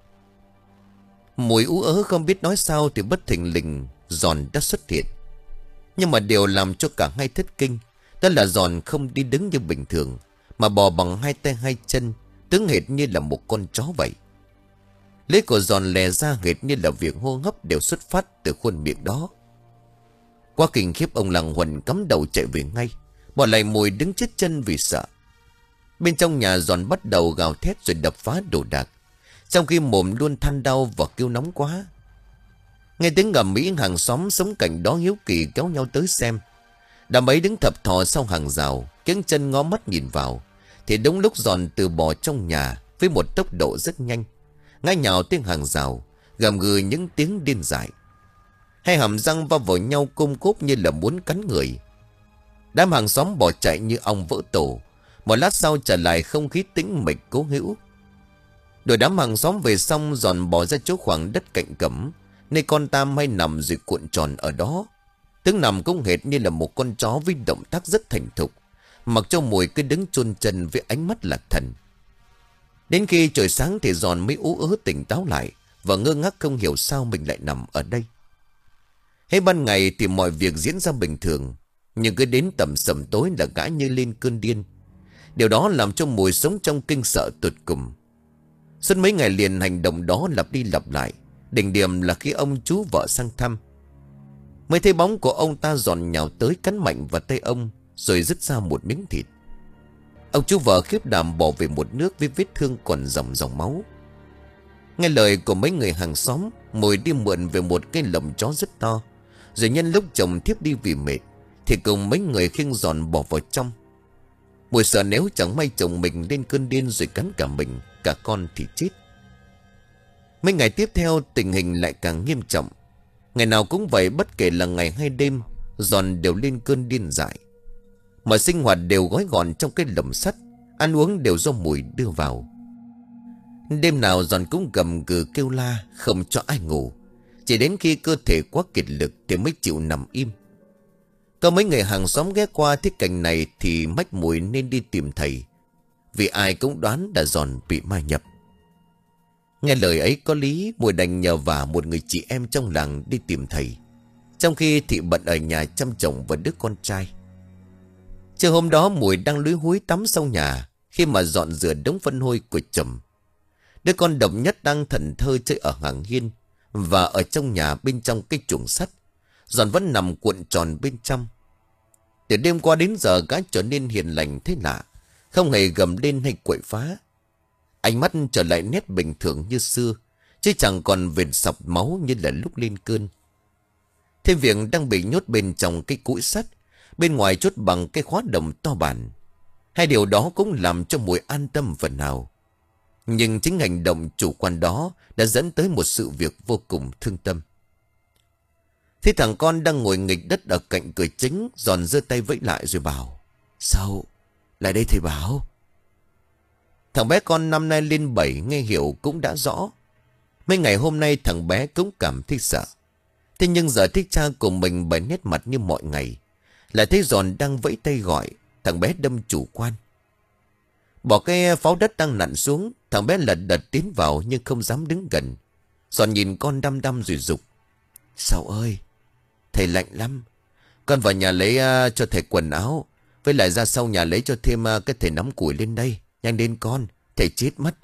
Mùi ú ớ không biết nói sao thì bất thình lình Giòn đã xuất hiện. Nhưng mà điều làm cho cả hai thất kinh, đó là Giòn không đi đứng như bình thường, mà bò bằng hai tay hai chân, tướng hệt như là một con chó vậy. Lưỡi của Giòn lè ra hệt như là việc hô hấp đều xuất phát từ khuôn miệng đó. Quá kinh khiếp, ông Lăng Huần cắm đầu chạy về ngay, bỏ lại Mùi đứng chết chân vì sợ. Bên trong nhà Giòn bắt đầu gào thét rồi đập phá đồ đạc, trong khi mồm luôn than đau và kêu nóng quá. Nghe tiếng ầm ĩ, hàng xóm sống cạnh đó hiếu kỳ kéo nhau tới xem. Đám ấy đứng thập thò sau hàng rào, kiếng chân ngó mắt nhìn vào, thì đúng lúc Giòn từ bò trong nhà với một tốc độ rất nhanh, ngã nhào tiếng hàng rào, gầm gừ những tiếng điên dại. Hai hàm răng va vào nhau côm cốp như là muốn cắn người. Đám hàng xóm bỏ chạy như ong vỡ tổ. Một lát sau trở lại không khí tĩnh mịch cố hữu. Đuổi đám hàng xóm về xong, Giòn bỏ ra chỗ khoảng đất cạnh cẩm, nơi con Tam hay nằm rồi cuộn tròn ở đó. Tướng nằm cũng hệt như là một con chó với động tác rất thành thục, mặc cho Mùi cứ đứng chôn chân với ánh mắt lạc thần. Đến khi trời sáng thì Giòn mới ú ớ tỉnh táo lại và ngơ ngác không hiểu sao mình lại nằm ở đây. Hết ban ngày thì mọi việc diễn ra bình thường, nhưng cứ đến tầm sầm tối là gã như lên cơn điên. Điều đó làm cho Mùi sống trong kinh sợ tột cùng. Suốt mấy ngày liền hành động đó lặp đi lặp lại. Đỉnh điểm là khi ông chú vợ sang thăm, mới thấy bóng của ông ta Giòn nhào tới cắn mạnh vào tay ông, rồi rứt ra một miếng thịt. Ông chú vợ khiếp đảm bỏ về một nước với vết thương còn dòng dòng máu. Nghe lời của mấy người hàng xóm, Mùi đi mượn về một cái lồng chó rất to, rồi nhân lúc chồng thiếp đi vì mệt thì cùng mấy người khiêng Giòn bỏ vào trong. Mùi sợ nếu chẳng may chồng mình lên cơn điên rồi cắn cả mình, cả con thì chết. Mấy ngày tiếp theo tình hình lại càng nghiêm trọng. Ngày nào cũng vậy, bất kể là ngày hay đêm, Giòn đều lên cơn điên dại. Mọi sinh hoạt đều gói gọn trong cái lồng sắt, ăn uống đều do Mùi đưa vào. Đêm nào Giòn cũng gầm gừ kêu la không cho ai ngủ, chỉ đến khi cơ thể quá kiệt lực thì mới chịu nằm im. Có mấy người hàng xóm ghé qua thấy cảnh này thì mách Mùi nên đi tìm thầy, vì ai cũng đoán là Giòn bị ma nhập. Nghe lời ấy có lý, Mùi đành nhờ vả một người chị em trong làng đi tìm thầy, trong khi thị bận ở nhà chăm chồng và đứa con trai. Trưa hôm đó Mùi đang lúi húi tắm sau nhà, khi mà dọn rửa đống phân hôi của chồng. Đứa con độc nhất đang thẫn thơ chơi ở hàng hiên, và ở trong nhà bên trong cái chuồng sắt, Giòn vẫn nằm cuộn tròn bên trong. Từ đêm qua đến giờ gã trở nên hiền lành thế lạ, không hề gầm lên hay quậy phá. Ánh mắt trở lại nét bình thường như xưa, chứ chẳng còn vệt sọc máu như là lúc lên cơn. Thêm việc đang bị nhốt bên trong cái cũi sắt, bên ngoài chốt bằng cái khóa đồng to bản. Hai điều đó cũng làm cho Mùi an tâm phần nào. Nhưng chính hành động chủ quan đó đã dẫn tới một sự việc vô cùng thương tâm. Thế thằng con đang ngồi nghịch đất ở cạnh cửa chính, Giòn giơ tay vẫy lại rồi bảo: Sao? Lại đây thầy bảo. Thằng bé con năm nay lên bảy, nghe hiểu cũng đã rõ. Mấy ngày hôm nay thằng bé cũng cảm thấy sợ. Thế nhưng giờ thấy cha của mình bảy nét mặt như mọi ngày, lại thấy Giòn đang vẫy tay gọi, thằng bé đâm chủ quan. Bỏ cái pháo đất đang nặn xuống, thằng bé lật đật tiến vào nhưng không dám đứng gần. Giòn nhìn con đăm đăm rồi dục: Sao ơi, thầy lạnh lắm. Con vào nhà lấy uh, cho thầy quần áo, với lại ra sau nhà lấy cho thêm uh, cái thầy nắm củi lên đây. Nhanh đến con, thầy chết mất.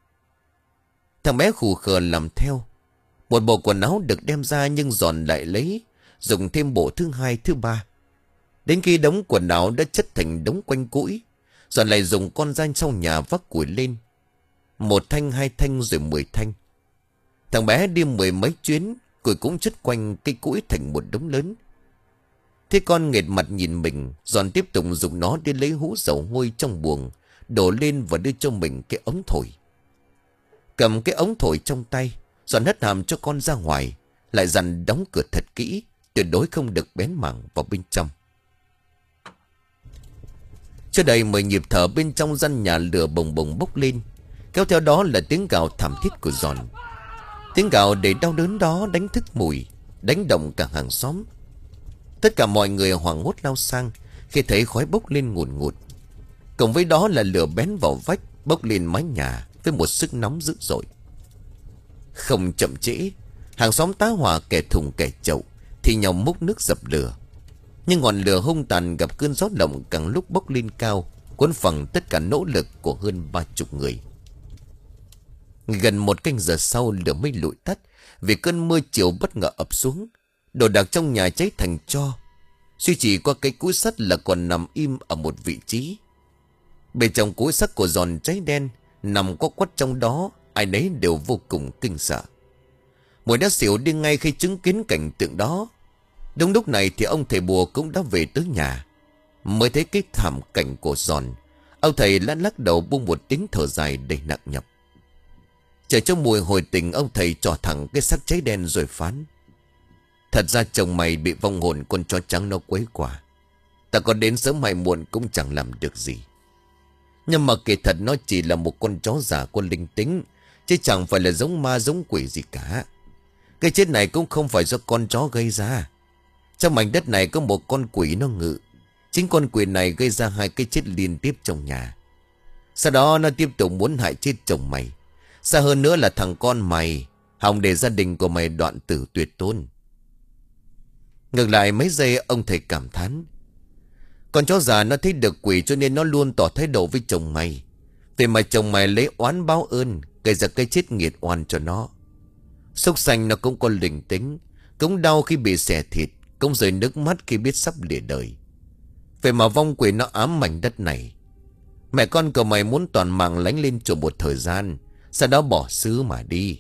Thằng bé khù khờ làm theo. Một bộ quần áo được đem ra, nhưng Giòn lại lấy, dùng thêm bộ thứ hai, thứ ba. Đến khi đống quần áo đã chất thành đống quanh củi, Giòn lại dùng con dao sau nhà vác củi lên. Một thanh, hai thanh, rồi mười thanh. Thằng bé đi mười mấy chuyến, củi cũng chất quanh cây củi thành một đống lớn. Thế con nghệt mặt nhìn mình, Giòn tiếp tục dùng nó đi lấy hũ dầu hôi trong buồng, đổ lên và đưa cho mình cái ống thổi. Cầm cái ống thổi trong tay, Giòn hất hàm cho con ra ngoài, lại dặn đóng cửa thật kỹ, tuyệt đối không được bén mảng vào bên trong. Chưa đầy mười nhịp thở, bên trong gian nhà lửa bồng bồng bốc lên, kéo theo đó là tiếng gào thảm thiết của Giòn. Tiếng gào đầy đau đớn đó đánh thức Mùi, đánh động cả hàng xóm. Tất cả mọi người hoảng hốt lao sang khi thấy khói bốc lên ngùn ngụt. Cộng với đó là lửa bén vào vách, bốc lên mái nhà với một sức nóng dữ dội. Không chậm trễ, hàng xóm tá hỏa, kẻ thùng kẻ chậu thì nhau múc nước dập lửa. Nhưng ngọn lửa hung tàn gặp cơn gió động càng lúc bốc lên cao, cuốn phăng tất cả nỗ lực của hơn ba chục người. Gần một canh giờ sau, lửa mới lụi tắt vì cơn mưa chiều bất ngờ ập xuống. Đồ đạc trong nhà cháy thành tro, duy chỉ qua cái cối sắt là còn nằm im ở một vị trí. Bên trong cối sắt của Giòn cháy đen, nằm có quắt trong đó, ai nấy đều vô cùng kinh sợ. Mùi đã xỉu đi ngay khi chứng kiến cảnh tượng đó. Đúng lúc này thì ông thầy bùa cũng đã về tới nhà. Mới thấy cái thảm cảnh của Giòn, ông thầy lắc lắc đầu buông một tiếng thở dài đầy nặng nhọc. Chờ trong mùi hồi tình, ông thầy trò thẳng cái xác cháy đen rồi phán: Thật ra chồng mày bị vong hồn con chó trắng nó quấy quả. Ta có đến sớm hay muộn cũng chẳng làm được gì. Nhưng mà kỳ thật nó chỉ là một con chó già con linh tính, chứ chẳng phải là giống ma giống quỷ gì cả. Cái chết này cũng không phải do con chó gây ra. Trong mảnh đất này có một con quỷ nó ngự. Chính con quỷ này gây ra hai cái chết liên tiếp trong nhà. Sau đó nó tiếp tục muốn hại chết chồng mày. Xa hơn nữa là thằng con mày hòng để gia đình của mày đoạn tử tuyệt tôn. Ngược lại mấy giây, ông thầy cảm thán: Con chó già nó thấy được quỷ cho nên nó luôn tỏ thái độ với chồng mày. Vì mà chồng mày lấy oán báo ơn, gây ra cái chết nghiệt oan cho nó. Súc sanh nó cũng có linh tính, cũng đau khi bị xẻ thịt, cũng rơi nước mắt khi biết sắp lìa đời. Vậy mà vong quỷ nó ám mảnh đất này. Mẹ con của mày muốn toàn mạng lánh lên chùa một thời gian, sau đó bỏ xứ mà đi.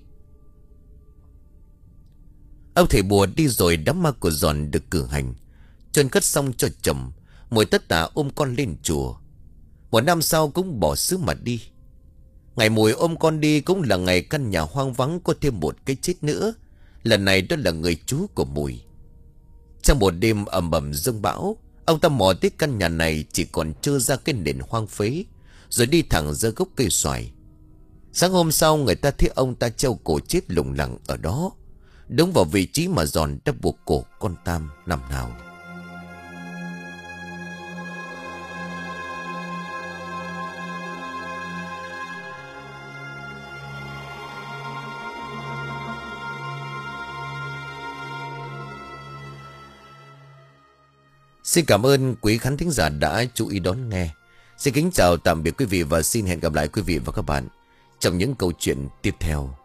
Ông thầy bùa đi rồi, đám ma của Giòn được cử hành, chôn cất xong cho chồng. Mùi tất tả ôm con lên chùa. Một năm sau cũng bỏ xứ mà đi. Ngày Mùi ôm con đi cũng là ngày căn nhà hoang vắng có thêm một cái chết nữa. Lần này đó là người chú của Mùi. Trong một đêm ầm ầm giông bão, ông ta mò tới căn nhà này chỉ còn trơ ra cái nền hoang phế, rồi đi thẳng ra gốc cây xoài. Sáng hôm sau, người ta thấy ông ta treo cổ chết lủng lẳng ở đó, đúng vào vị trí mà Giòn đã buộc cổ con Tam năm nào. Xin cảm ơn quý khán thính giả đã chú ý đón nghe. Xin kính chào tạm biệt quý vị và xin hẹn gặp lại quý vị và các bạn trong những câu chuyện tiếp theo.